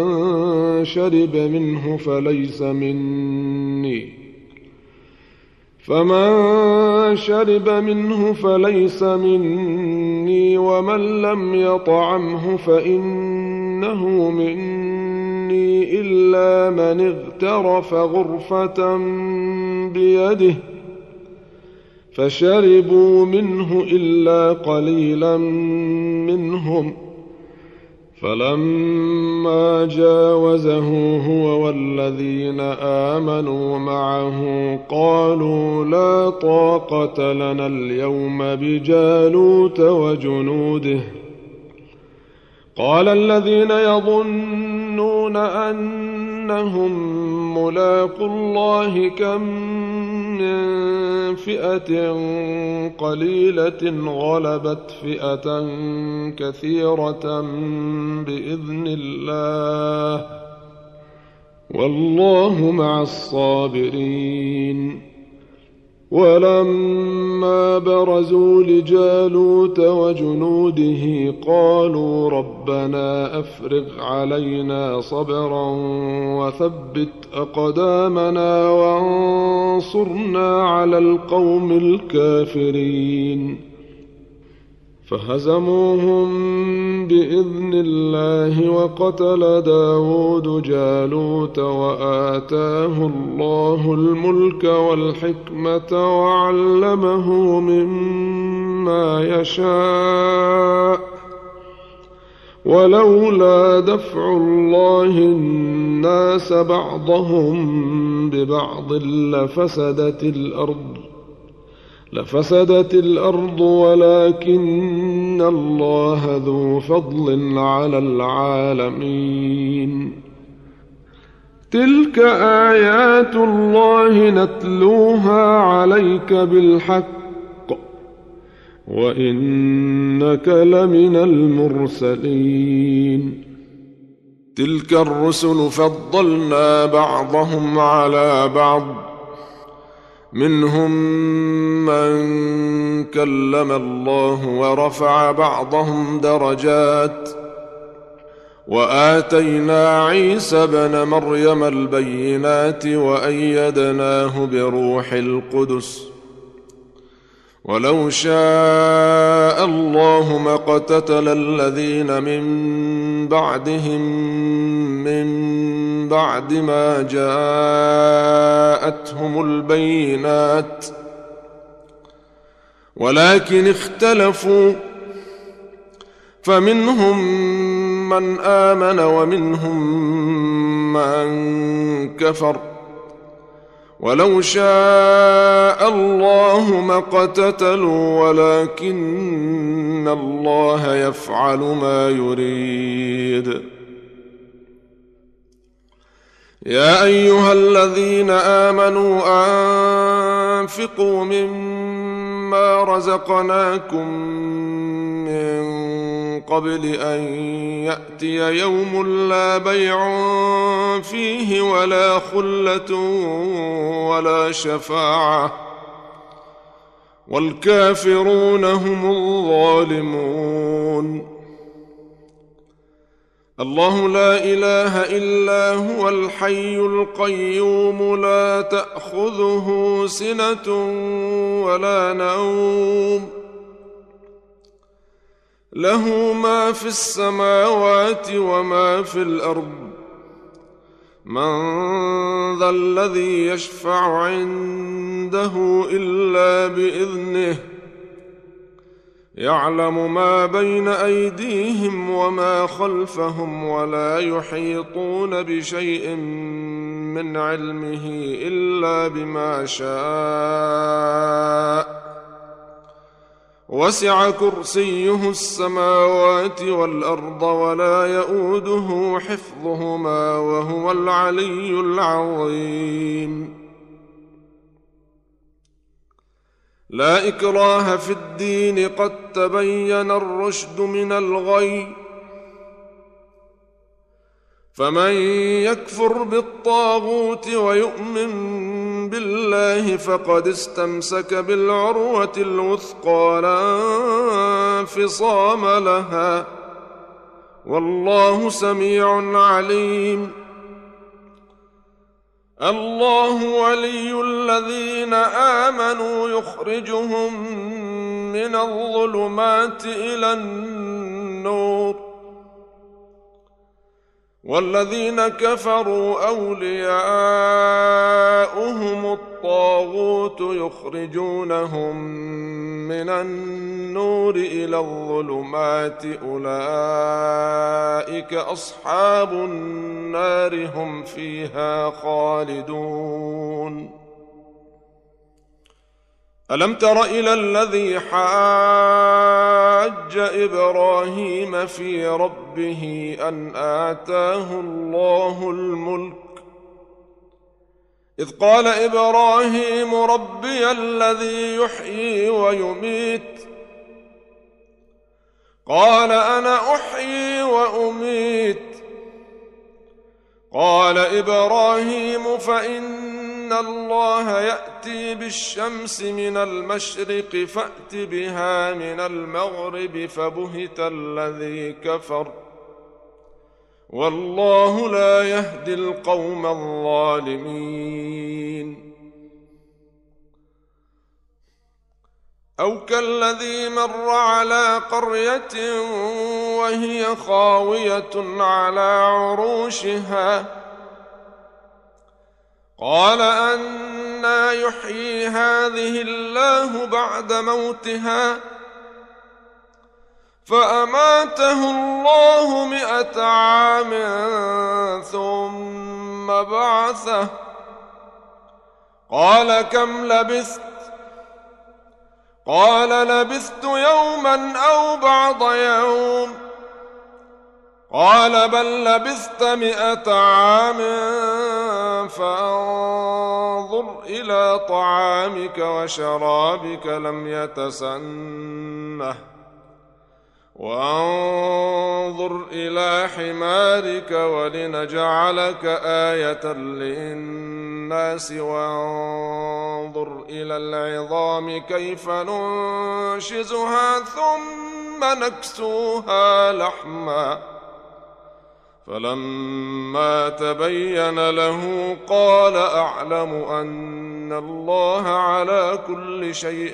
شرب منه فليس مني ومن لم يطعمه فإنه مني إلا من اغترف غرفة بيده فشربوا منه إلا قليلا منهم. فلما جاوزه هو والذين آمنوا معه قالوا لا طاقة لنا اليوم بجالوت وجنوده. قال الذين يظنون أنهم ملاقو الله كم من فئة قليلة غلبت فئة كثيرة بإذن الله والله مع الصابرين. ولما برزوا لجالوت وجنوده قالوا ربنا أفرغ علينا صبرا وثبت أقدامنا وانصرنا على القوم الكافرين. فهزموهم بإذن الله وقتل داود جالوت وآتاه الله الملك والحكمة وعلمه مما يشاء ولولا دفع الله الناس بعضهم ببعض لفسدت الأرض ولكن الله ذو فضل على العالمين. تلك آيات الله نتلوها عليك بالحق وإنك لمن المرسلين. تلك الرسل فضلنا بعضهم على بعض منهم من كلم الله ورفع بعضهم درجات وآتينا عيسى ابن مريم البينات وأيدناه بروح القدس ولو شاء الله ما اقتتل الذين من بعدهم من بعد ما جاءتهم البينات ولكن اختلفوا فمنهم من آمن ومنهم من كفر ولو شاء الله ما اقتتلوا ولكن الله يفعل ما يريد. يا أيها الذين آمنوا أنفقوا مما رزقناكم من قبل أن يأتي يوم لا بيع فيه ولا خلة ولا شفاعة والكافرون هم الظالمون. الله لا إله إلا هو الحي القيوم لا تأخذه سنة ولا نوم له ما في السماوات وما في الأرض من ذا الذي يشفع عنده إلا بإذنه يعلم ما بين أيديهم وما خلفهم ولا يحيطون بشيء من علمه إلا بما شاء وسع كرسيه السماوات والأرض ولا يؤوده حفظهما وهو العلي العظيم. لا إكراه في الدين قد تبين الرشد من الغي فمن يكفر بالطاغوت ويؤمن بالله فقد استمسك بالعروة الوثقى لا انفصام لها والله سميع عليم. الله ولي الذين آمنوا يخرجهم من الظلمات إلى النور والذين كفروا أولياؤهم الطاغوت يخرجونهم من النور إلى الظلمات أولئك أصحاب النار هم فيها خالدون. ألم تر إلى الذي حاج إبراهيم في ربه أن آتاه الله الملك إذ قال إبراهيم ربي الذي يحيي ويميت قال أنا أحيي وأميت قال إبراهيم فإن الله يأتي بالشمس من المشرق فأت بها من المغرب فبهت الذي كفر والله لا يهدي القوم الظالمين. أو كالذي مر على قرية وهي خاوية على عروشها قال أنى يحيي هذه الله بعد موتها فأماته الله 100 عام ثم بعثه قال كم لبثت قال لبثت يوما أو بعض يوم قال بل لبثت 100 عام فانظر إلى طعامك وشرابك لم يتسنه وانظر إلى حمارك ولنجعلك آية للناس وانظر إلى العظام كيف ننشزها ثم نكسوها لحما فلما تبين له قال أعلم أن الله على كل شيء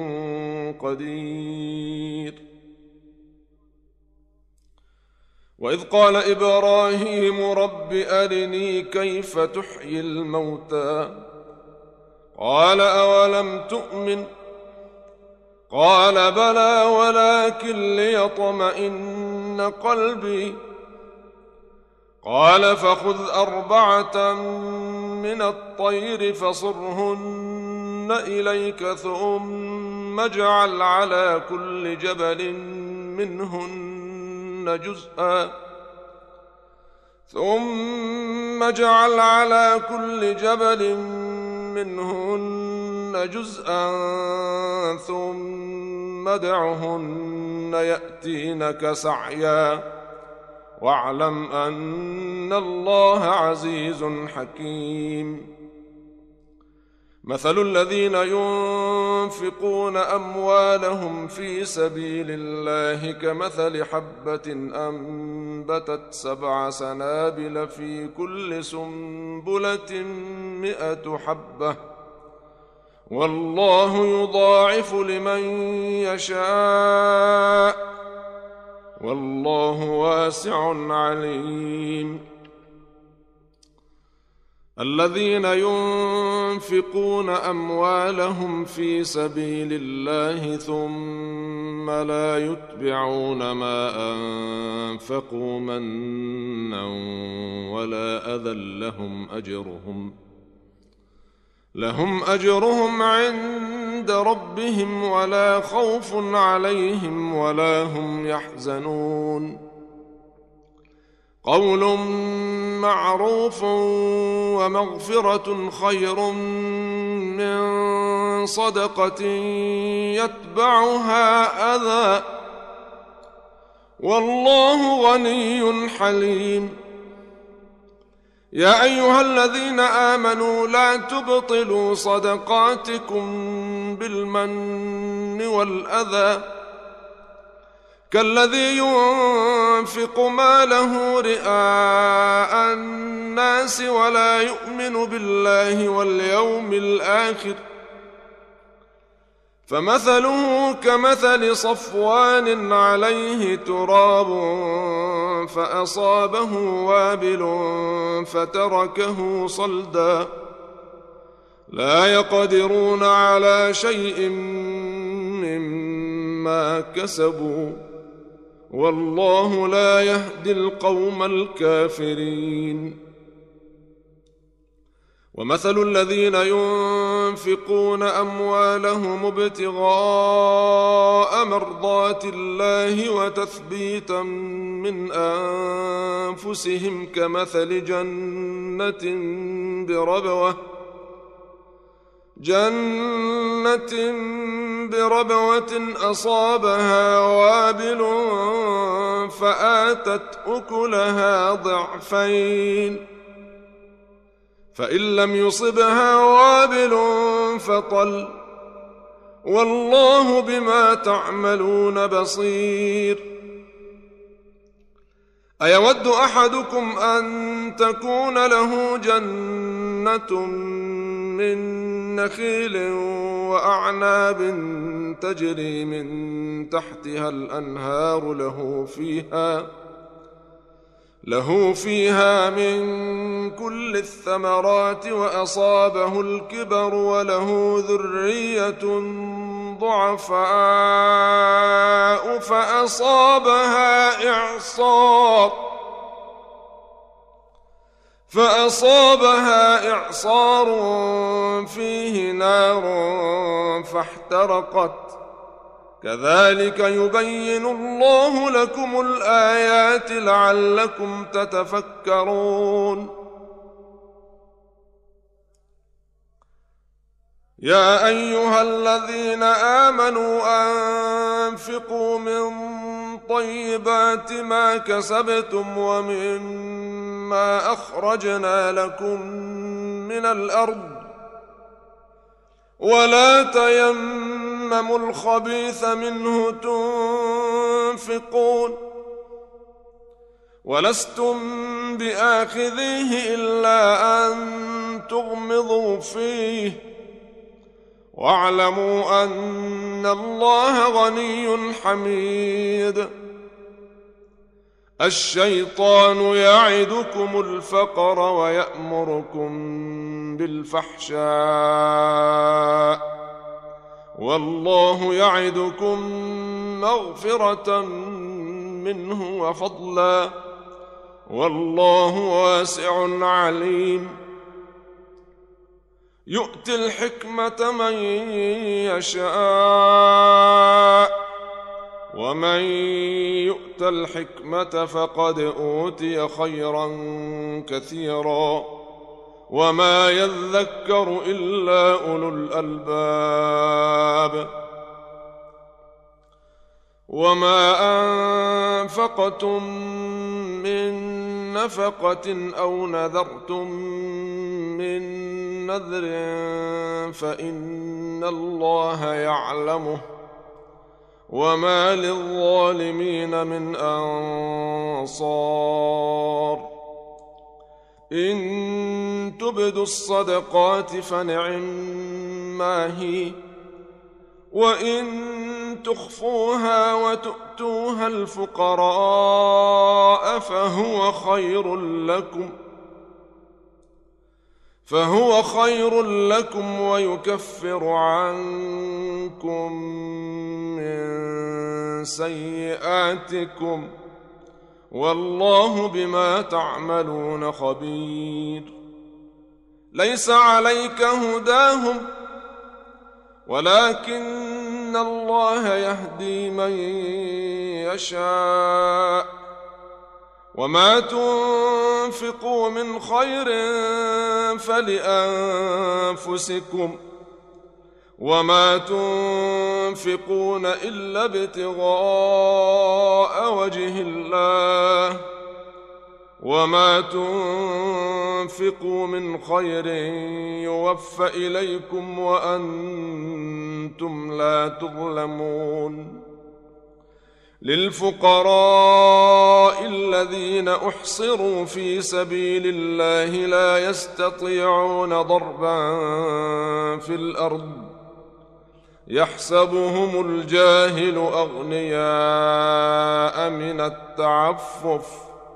قدير. وإذ قال إبراهيم رب أرني كيف تحيي الموتى قال أولم تؤمن قال بلى ولكن ليطمئن قلبي قال فخذ 4 من الطير فصرهن إليك ثم اجعل على كل جبل منهن جزءا ثم ادعهن يأتينك سعيا واعلم أن الله عزيز حكيم مثل الذين ينفقون أموالهم في سبيل الله كمثل حبة أنبتت 7 سنابل في كل سنبلة 100 حبة والله يضاعف لمن يشاء والله واسع عليم الذين ينفقون أموالهم في سبيل الله ثم لا يتبعون ما أنفقوا منا ولا أذى لهم أجرهم عند ربهم ولا خوف عليهم ولا هم يحزنون قول معروف ومغفرة خير من صدقة يتبعها أذى والله غني حليم يا أيها الذين آمنوا لا تبطلوا صدقاتكم بالمن والأذى كالذي ينفق ماله رئاء الناس ولا يؤمن بالله واليوم الآخر فمثله كمثل صفوان عليه تراب فأصابه وابل فتركه صلدا لا يقدرون على شيء مما كسبوا والله لا يهدي القوم الكافرين ومثل الذين ينفقون أموالهم ابتغاء مرضات الله وتثبيتا من أنفسهم كمثل جنة بربوة أصابها وابل فآتت أكلها ضعفين فإن لم يصبها وابل فطل والله بما تعملون بصير أيود أحدكم أن تكون له جنة من نخيل وأعناب تجري من تحتها الأنهار له فيها من كل الثمرات وأصابه الكبر وله ذرية ضعفاء فأصابها إعصار فيه نار فاحترقت كذلك يبين الله لكم الآيات لعلكم تتفكرون يا أيها الذين آمنوا أنفقوا من طيبات ما كسبتم ومما أخرجنا لكم من الأرض ولا تيمموا الخبيث منه تنفقون ولستم بآخذيه إلا أن تغمضوا فيه واعلموا أن الله غني حميد الشيطان يعدكم الفقر ويأمركم بالفحشاء والله يعدكم مغفرة منه وفضلا والله واسع عليم يؤتي الحكمة من يشاء ومن يؤت الحكمة فقد أوتي خيرا كثيرا وما يذكر إلا أولو الألباب وما أنفقتم من نفقة أو نذرتم من نذر فإن الله يعلمه وما للظالمين من أنصار إن تبدوا الصدقات فنعما هي وإن تخفوها وتؤتوها الفقراء فهو خير لكم ويكفر عنكم من سيئاتكم والله بما تعملون خبير. ليس عليك هداهم ولكن الله يهدي من يشاء وما تنفقوا من خير فلأنفسكم وما تنفقون إلا ابتغاء وجه الله وما تنفقوا من خير يوفى إليكم وأنتم لا تظلمون. للفقراء الذين أحصروا في سبيل الله لا يستطيعون ضربا في الأرض يحسبهم الجاهل أغنياء من التعفف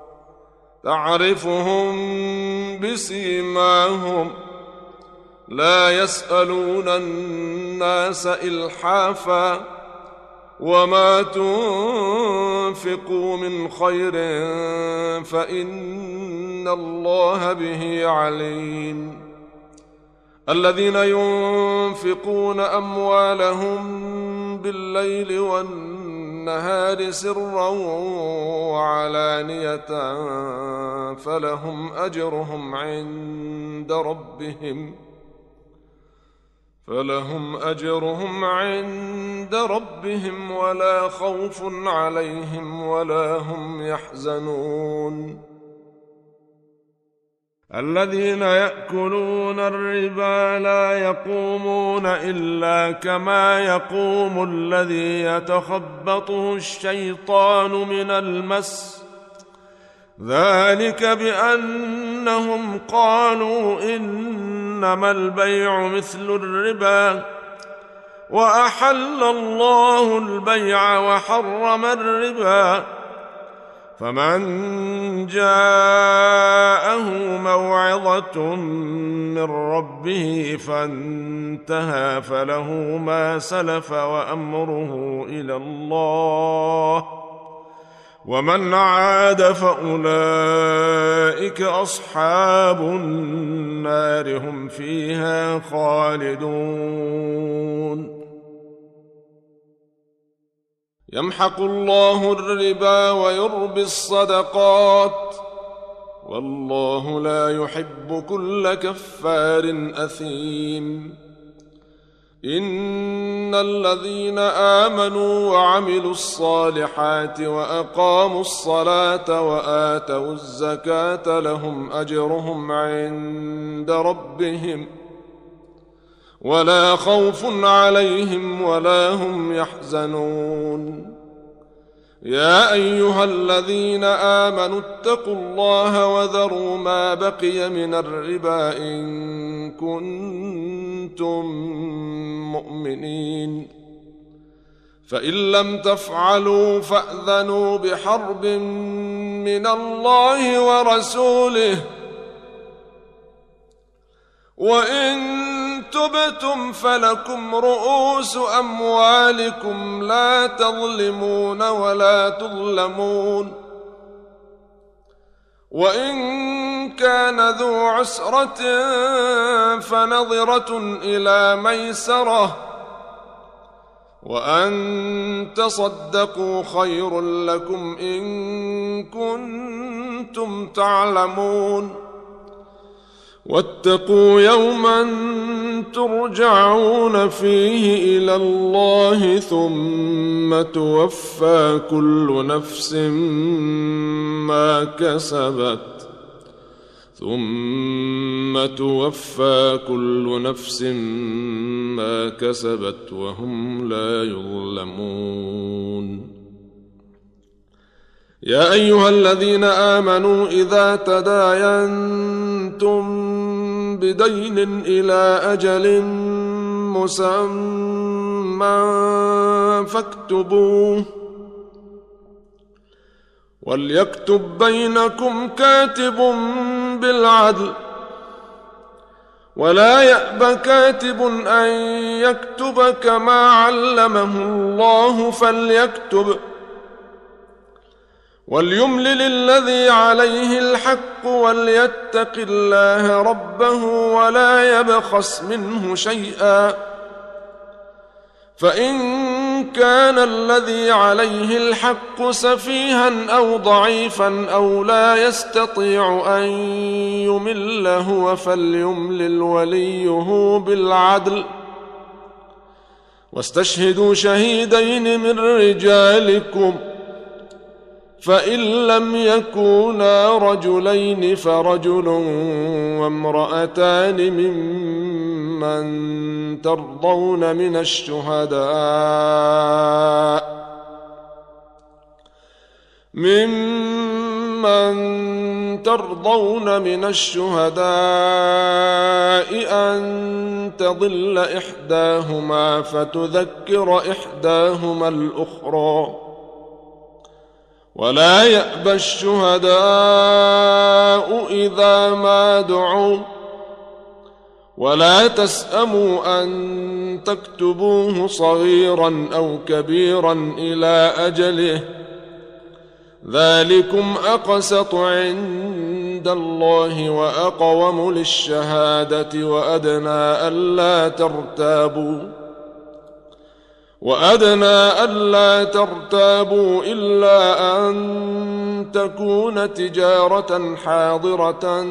تعرفهم بسيماهم لا يسألون الناس إلحافا وما تنفقوا من خير فإن الله به عليم. الذين ينفقون أموالهم بالليل والنهار سرا وعلانية فلهم أجرهم عند ربهم ولا خوف عليهم ولا هم يحزنون. الذين يأكلون الربا لا يقومون إلا كما يقوم الذي يتخبطه الشيطان من المس ذلك بأنهم قالوا إنما البيع مثل الربا وأحل الله البيع وحرم الربا فمن جاءه موعظة من ربه فانتهى فله ما سلف وأمره إلى الله ومن عاد فأولئك أصحاب النار هم فيها خالدون. يمحق الله الربا ويربي الصدقات والله لا يحب كل كفار أثيم. إن الذين آمنوا وعملوا الصالحات وأقاموا الصلاة وآتوا الزكاة لهم أجرهم عند ربهم ولا خوف عليهم ولا هم يحزنون. يا أيها الذين آمنوا اتقوا الله وذروا ما بقي من الربا إن كنتم مؤمنين فإن لم تفعلوا فأذنوا بحرب من الله ورسوله وإن تبتم فلكم رؤوس أموالكم لا تظلمون ولا تظلمون وإن كان ذو عسرة فنظرة إلى ميسرة وأن تصدقوا خير لكم إن كنتم تعلمون واتقوا يوما ترجعون فيه إلى الله ثم توفى كل نفس ما كسبت وهم لا يظلمون. يا أيها الذين آمنوا إذا تداينتم بدين إلى أجل مسمى فاكتبوه، وليكتب بينكم كاتب بالعدل، ولا يأب كاتب أن يكتب كما علمه الله فليكتب، وليملل الذي عليه الحق وليتق الله ربه ولا يبخس منه شيئا، فإن كان الذي عليه الحق سفيها أو ضعيفا أو لا يستطيع أن يمل هو فليملل وليه بالعدل، واستشهدوا شهيدين من رجالكم، فإن لم يكونا رجلين فرجل وامرأتان ممن ترضون من الشهداء أن تضل إحداهما فتذكر إحداهما الأخرى، ولا يأبى الشهداء إذا ما دعوا، ولا تسأموا أن تكتبوه صغيرا أو كبيرا إلى أجله، ذلكم أقسط عند الله وأقوم للشهادة وأدنى ألا ترتابوا إلا أن تكون تجارة حاضرة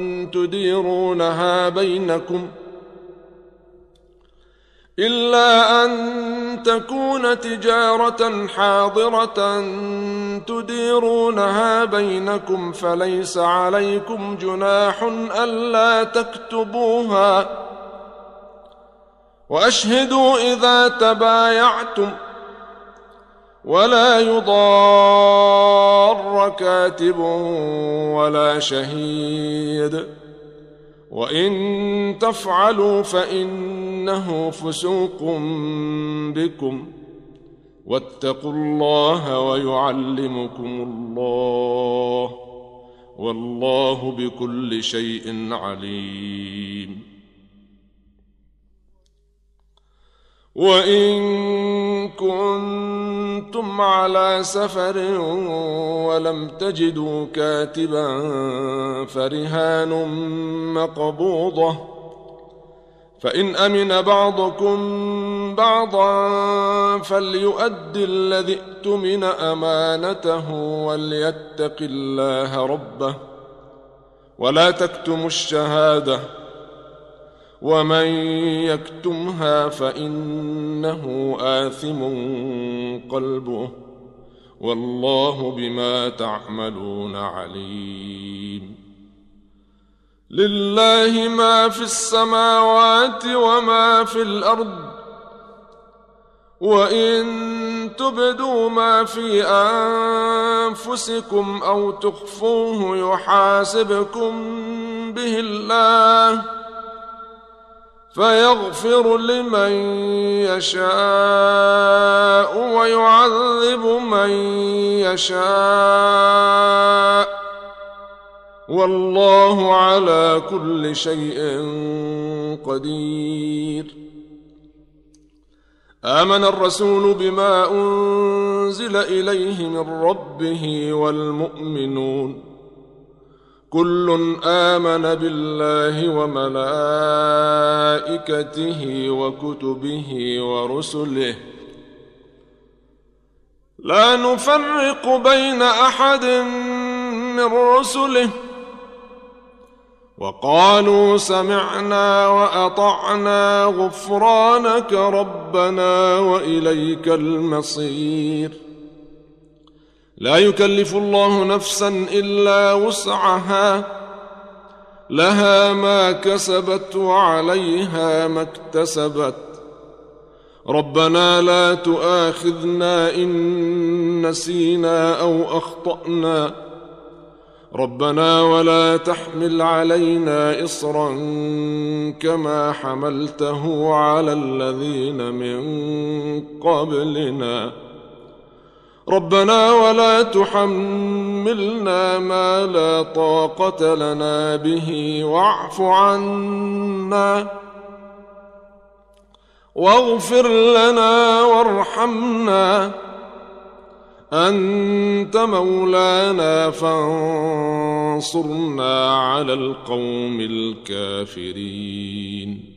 تديرونها بينكم فليس عليكم جناح ألا تكتبوها، وأشهدوا إذا تبايعتم، ولا يضار كاتب ولا شهيد، وإن تفعلوا فإنه فسوق بكم، واتقوا الله ويعلمكم الله، والله بكل شيء عليم. وإن كنتم على سفر ولم تجدوا كاتبا فرهان مقبوضة، فإن أمن بعضكم بعضا فليؤدي الذي اؤتمن أمانته وليتق الله ربه، ولا تكتموا الشهادة، ومن يكتمها فإنه آثم قلبه، والله بما تعملون عليم. لله ما في السماوات وما في الأرض، وإن تبدوا ما في أنفسكم أو تخفوه يحاسبكم به الله، فيغفر لمن يشاء ويعذب من يشاء، والله على كل شيء قدير. آمن الرسول بما أنزل إليه من ربه والمؤمنون كل آمن بالله وملائكته وكتبه ورسله لا نفرق بين أحد من رسله وقالوا سمعنا وأطعنا غفرانك ربنا وإليك المصير. لا يكلف الله نفسا إلا وسعها، لها ما كسبت وعليها ما اكتسبت. ربنا لا تؤاخذنا إن نسينا أو أخطأنا، ربنا ولا تحمل علينا إصرا كما حملته على الذين من قبلنا، ربنا ولا تحملنا ما لا طاقة لنا به واعف عنا واغفر لنا وارحمنا أنت مولانا فانصرنا على القوم الكافرين.